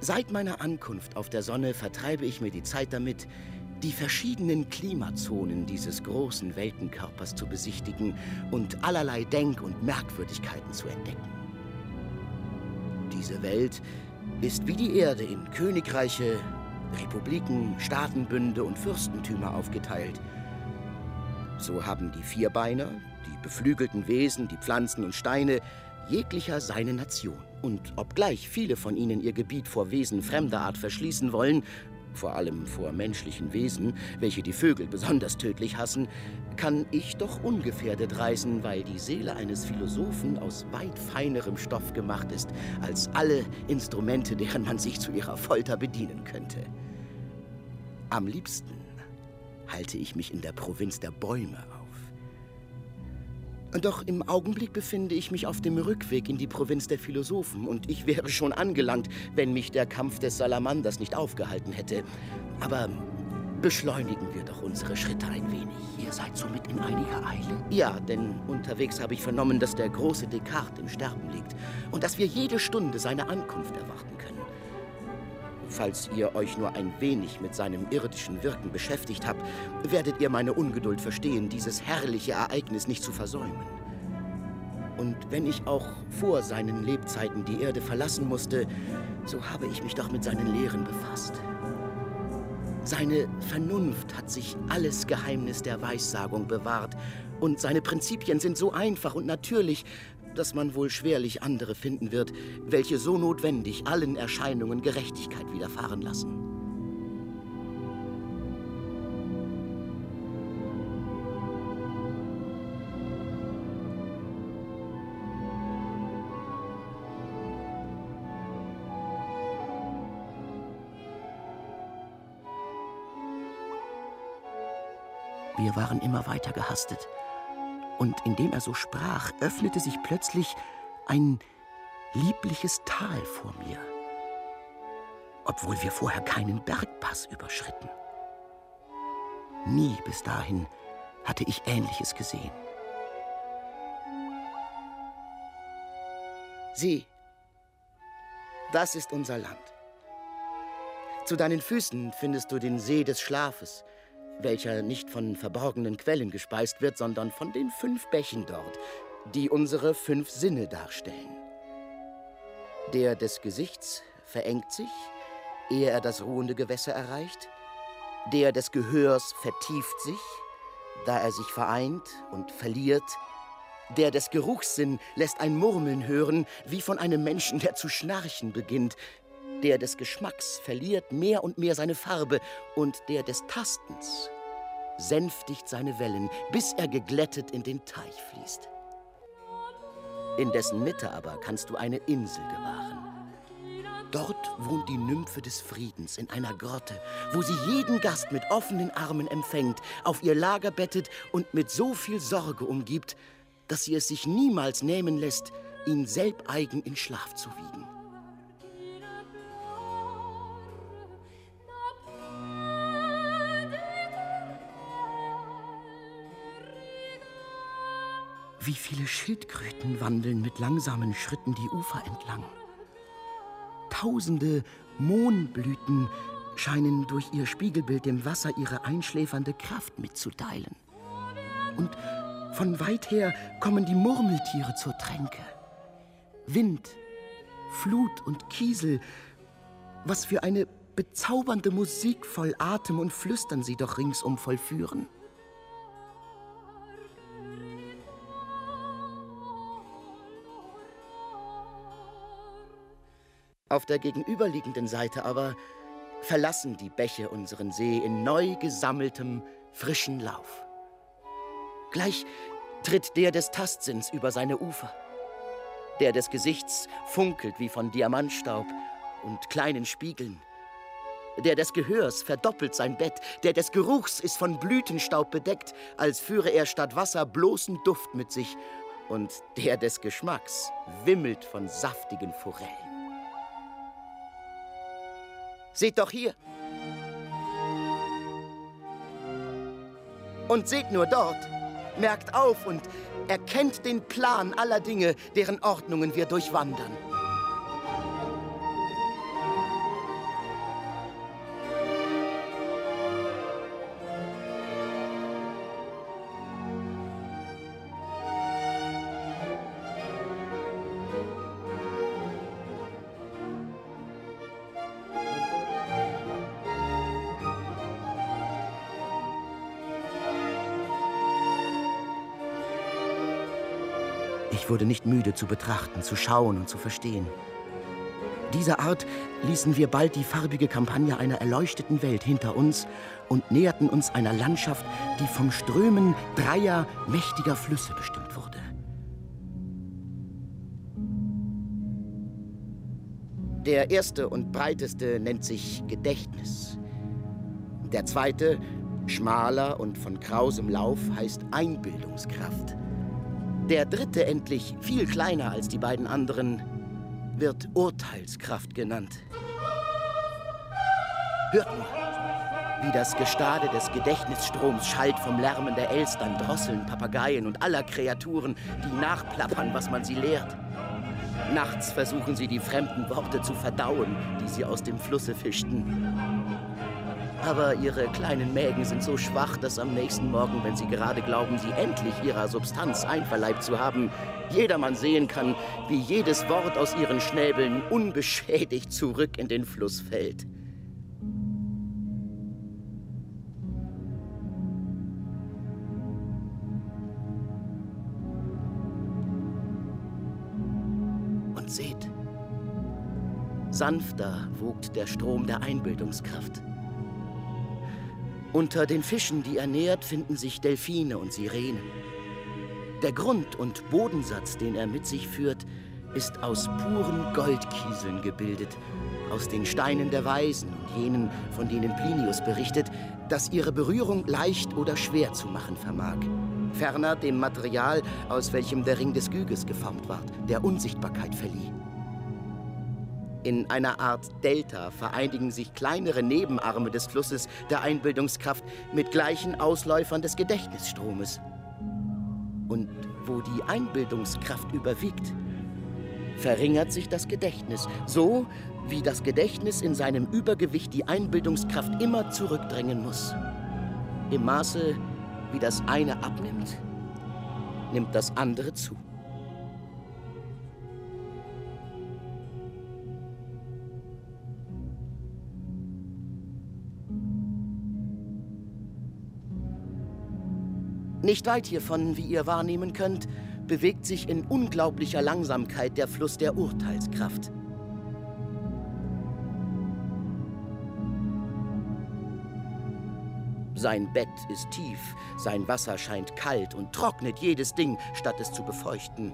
Seit meiner Ankunft auf der Sonne vertreibe ich mir die Zeit damit, die verschiedenen Klimazonen dieses großen Weltenkörpers zu besichtigen und allerlei Denk- und Merkwürdigkeiten zu entdecken. Diese Welt ist wie die Erde in Königreiche, Republiken, Staatenbünde und Fürstentümer aufgeteilt. So haben die Vierbeiner, die beflügelten Wesen, die Pflanzen und Steine, jeglicher seine Nation. Und obgleich viele von ihnen ihr Gebiet vor Wesen fremder Art verschließen wollen, vor allem vor menschlichen Wesen, welche die Vögel besonders tödlich hassen, kann ich doch ungefährdet reisen, weil die Seele eines Philosophen aus weit feinerem Stoff gemacht ist, als alle Instrumente, deren man sich zu ihrer Folter bedienen könnte. Am liebsten halte ich mich in der Provinz der Bäume auf. Doch im Augenblick befinde ich mich auf dem Rückweg in die Provinz der Philosophen und ich wäre schon angelangt, wenn mich der Kampf des Salamanders nicht aufgehalten hätte. Aber beschleunigen wir doch unsere Schritte ein wenig. Ihr seid somit in einiger Eile? Ja, denn unterwegs habe ich vernommen, dass der große Descartes im Sterben liegt und dass wir jede Stunde seine Ankunft erwarten können. Falls ihr euch nur ein wenig mit seinem irdischen Wirken beschäftigt habt, werdet ihr meine Ungeduld verstehen, dieses herrliche Ereignis nicht zu versäumen. Und wenn ich auch vor seinen Lebzeiten die Erde verlassen musste, so habe ich mich doch mit seinen Lehren befasst. Seine Vernunft hat sich alles Geheimnis der Weissagung bewahrt und seine Prinzipien sind so einfach und natürlich, dass man wohl schwerlich andere finden wird, welche so notwendig allen Erscheinungen Gerechtigkeit widerfahren lassen. Wir waren immer weiter gehastet. Und indem er so sprach, öffnete sich plötzlich ein liebliches Tal vor mir, obwohl wir vorher keinen Bergpass überschritten. Nie bis dahin hatte ich Ähnliches gesehen. Sieh, das ist unser Land. Zu deinen Füßen findest du den See des Schlafes, welcher nicht von verborgenen Quellen gespeist wird, sondern von den fünf Bächen dort, die unsere fünf Sinne darstellen. Der des Gesichts verengt sich, ehe er das ruhende Gewässer erreicht. Der des Gehörs vertieft sich, da er sich vereint und verliert. Der des Geruchssinn lässt ein Murmeln hören, wie von einem Menschen, der zu schnarchen beginnt. Der des Geschmacks verliert mehr und mehr seine Farbe und der des Tastens sänftigt seine Wellen, bis er geglättet in den Teich fließt. In dessen Mitte aber kannst du eine Insel gewahren. Dort wohnt die Nymphe des Friedens in einer Grotte, wo sie jeden Gast mit offenen Armen empfängt, auf ihr Lager bettet und mit so viel Sorge umgibt, dass sie es sich niemals nehmen lässt, ihn selbeigen in Schlaf zu wiegen. Wie viele Schildkröten wandeln mit langsamen Schritten die Ufer entlang. Tausende Mohnblüten scheinen durch ihr Spiegelbild dem Wasser ihre einschläfernde Kraft mitzuteilen. Und von weit her kommen die Murmeltiere zur Tränke. Wind, Flut und Kiesel, was für eine bezaubernde Musik voll Atem und Flüstern sie doch ringsum vollführen. Auf der gegenüberliegenden Seite aber verlassen die Bäche unseren See in neu gesammeltem, frischen Lauf. Gleich tritt der des Tastsinns über seine Ufer. Der des Gesichts funkelt wie von Diamantstaub und kleinen Spiegeln. Der des Gehörs verdoppelt sein Bett. Der des Geruchs ist von Blütenstaub bedeckt, als führe er statt Wasser bloßen Duft mit sich. Und der des Geschmacks wimmelt von saftigen Forellen. Seht doch hier. Und seht nur dort. Merkt auf und erkennt den Plan aller Dinge, deren Ordnungen wir durchwandern. Ich wurde nicht müde zu betrachten, zu schauen und zu verstehen. Dieser Art ließen wir bald die farbige Kampagne einer erleuchteten Welt hinter uns und näherten uns einer Landschaft, die vom Strömen dreier mächtiger Flüsse bestimmt wurde. Der erste und breiteste nennt sich Gedächtnis. Der zweite, schmaler und von krausem Lauf, heißt Einbildungskraft. Der dritte, endlich viel kleiner als die beiden anderen, wird Urteilskraft genannt. Hört nur, wie das Gestade des Gedächtnisstroms schallt vom Lärmen der Elstern, Drosseln, Papageien und aller Kreaturen, die nachplappern, was man sie lehrt. Nachts versuchen sie, die fremden Worte zu verdauen, die sie aus dem Flusse fischten. Aber ihre kleinen Mägen sind so schwach, dass am nächsten Morgen, wenn sie gerade glauben, sie endlich ihrer Substanz einverleibt zu haben, jedermann sehen kann, wie jedes Wort aus ihren Schnäbeln unbeschädigt zurück in den Fluss fällt. Und seht, sanfter wogt der Strom der Einbildungskraft. Unter den Fischen, die er nährt, finden sich Delfine und Sirenen. Der Grund- und Bodensatz, den er mit sich führt, ist aus puren Goldkieseln gebildet, aus den Steinen der Weisen und jenen, von denen Plinius berichtet, dass ihre Berührung leicht oder schwer zu machen vermag. Ferner dem Material, aus welchem der Ring des Gyges geformt ward, der Unsichtbarkeit verlieh. In einer Art Delta vereinigen sich kleinere Nebenarme des Flusses der Einbildungskraft mit gleichen Ausläufern des Gedächtnisstromes. Und wo die Einbildungskraft überwiegt, verringert sich das Gedächtnis, so wie das Gedächtnis in seinem Übergewicht die Einbildungskraft immer zurückdrängen muss. Im Maße, wie das eine abnimmt, nimmt das andere zu. Nicht weit hiervon, wie ihr wahrnehmen könnt, bewegt sich in unglaublicher Langsamkeit der Fluss der Urteilskraft. Sein Bett ist tief, sein Wasser scheint kalt und trocknet jedes Ding, statt es zu befeuchten.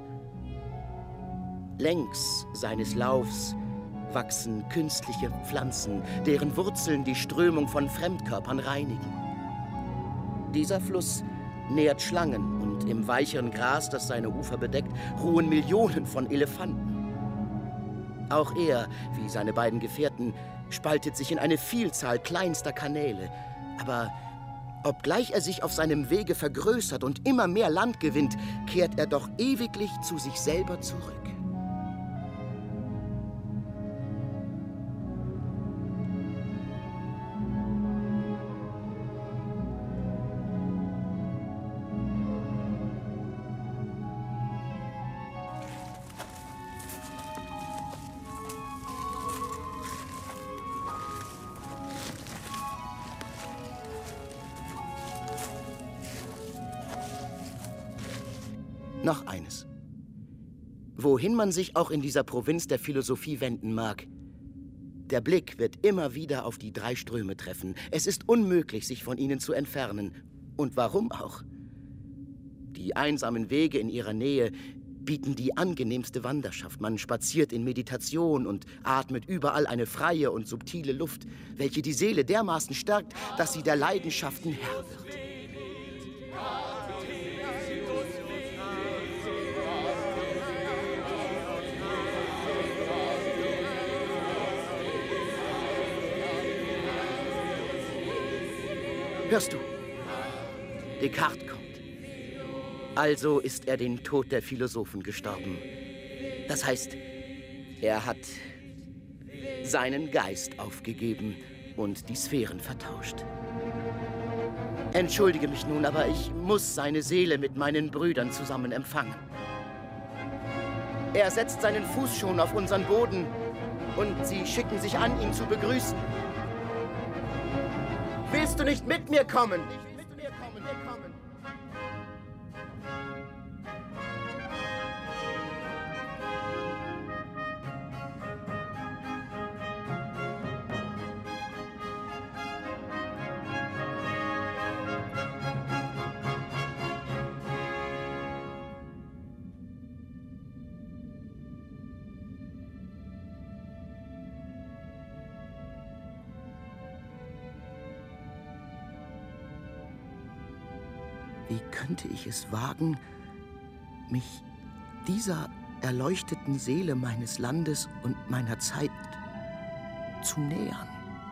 Längs seines Laufs wachsen künstliche Pflanzen, deren Wurzeln die Strömung von Fremdkörpern reinigen. Dieser Fluss nährt Schlangen und im weicheren Gras, das seine Ufer bedeckt, ruhen Millionen von Elefanten. Auch er, wie seine beiden Gefährten, spaltet sich in eine Vielzahl kleinster Kanäle. Aber obgleich er sich auf seinem Wege vergrößert und immer mehr Land gewinnt, kehrt er doch ewiglich zu sich selber zurück. Noch eines. Wohin man sich auch in dieser Provinz der Philosophie wenden mag, der Blick wird immer wieder auf die drei Ströme treffen. Es ist unmöglich, sich von ihnen zu entfernen. Und warum auch? Die einsamen Wege in ihrer Nähe bieten die angenehmste Wanderschaft. Man spaziert in Meditation und atmet überall eine freie und subtile Luft, welche die Seele dermaßen stärkt, dass sie der Leidenschaften Herr wird. Hörst du? Descartes kommt. Also ist er den Tod der Philosophen gestorben. Das heißt, er hat seinen Geist aufgegeben und die Sphären vertauscht. Entschuldige mich nun, aber ich muss seine Seele mit meinen Brüdern zusammen empfangen. Er setzt seinen Fuß schon auf unseren Boden und sie schicken sich an, ihn zu begrüßen. Willst du nicht mit mir kommen? Wie könnte ich es wagen, mich dieser erleuchteten Seele meines Landes und meiner Zeit zu nähern?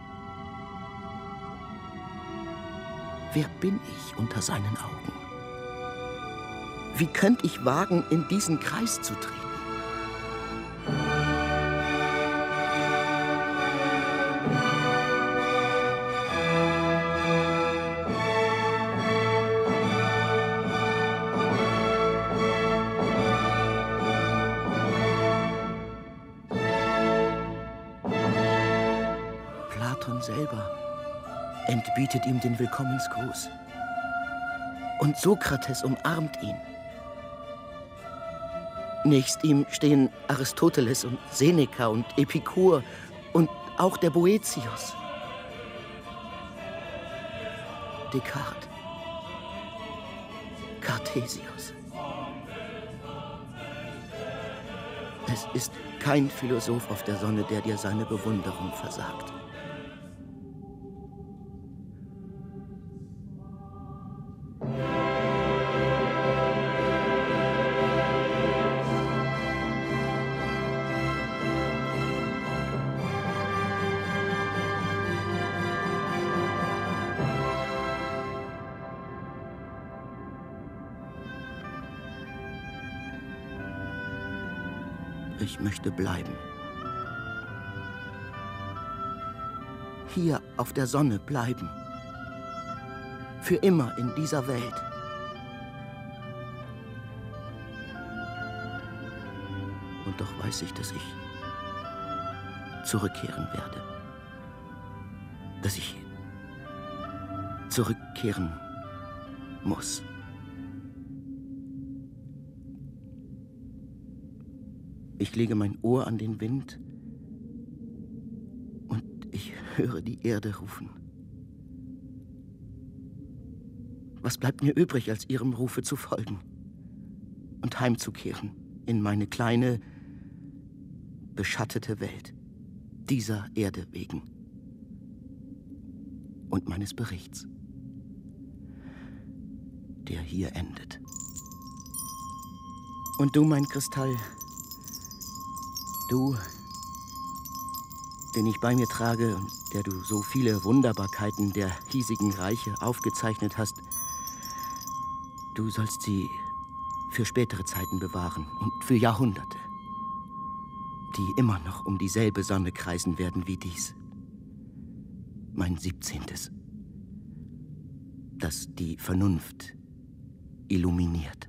Wer bin ich unter seinen Augen? Wie könnte ich wagen, in diesen Kreis zu treten? Platon selber entbietet ihm den Willkommensgruß. Und Sokrates umarmt ihn. Nächst ihm stehen Aristoteles und Seneca und Epikur und auch der Boëthius. Descartes. Cartesius. Es ist kein Philosoph auf der Sonne, der dir seine Bewunderung versagt. Ich möchte bleiben. Hier auf der Sonne bleiben. Für immer in dieser Welt. Und doch weiß ich, dass ich zurückkehren werde. Dass ich zurückkehren muss. Ich lege mein Ohr an den Wind und ich höre die Erde rufen. Was bleibt mir übrig, als ihrem Rufe zu folgen und heimzukehren in meine kleine, beschattete Welt, dieser Erde wegen und meines Berichts, der hier endet. Und du, mein Kristall, du, den ich bei mir trage und der du so viele Wunderbarkeiten der hiesigen Reiche aufgezeichnet hast, du sollst sie für spätere Zeiten bewahren und für Jahrhunderte, die immer noch um dieselbe Sonne kreisen werden wie dies, mein siebzehntes, das die Vernunft illuminiert.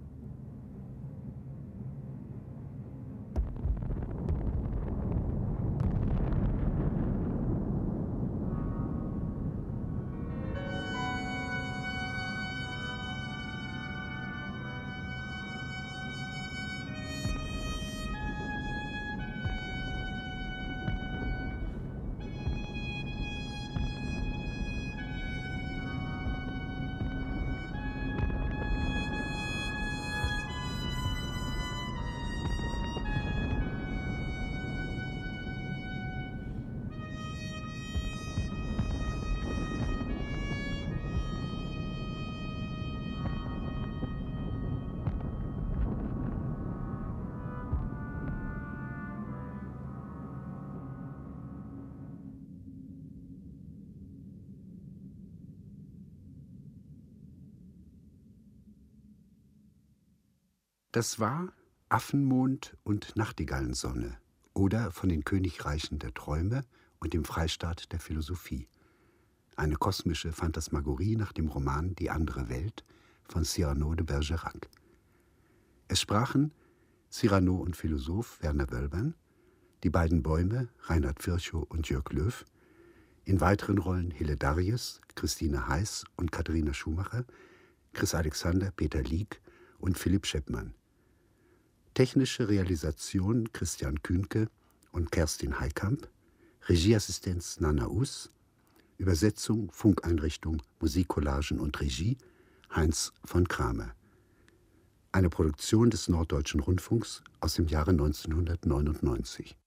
Das war Affenmond und Nachtigallensonne oder von den Königreichen der Träume und dem Freistaat der Philosophie. Eine kosmische Phantasmagorie nach dem Roman Die andere Welt von Cyrano de Bergerac. Es sprachen Cyrano und Philosoph Werner Wölbern, die beiden Bäume Reinhard Virchow und Jörg Löw, in weiteren Rollen Hille Darjes, Christine Heiß und Katharina Schumacher, Chris Alexander, Peter Lieck und Philipp Scheppmann. Technische Realisation Christian Kühnke und Kerstin Heikamp, Regieassistenz Nana Us, Übersetzung, Funkeinrichtung, Musikcollagen und Regie Heinz von Kramer. Eine Produktion des Norddeutschen Rundfunks aus dem Jahre neunzehnhundertneunundneunzig.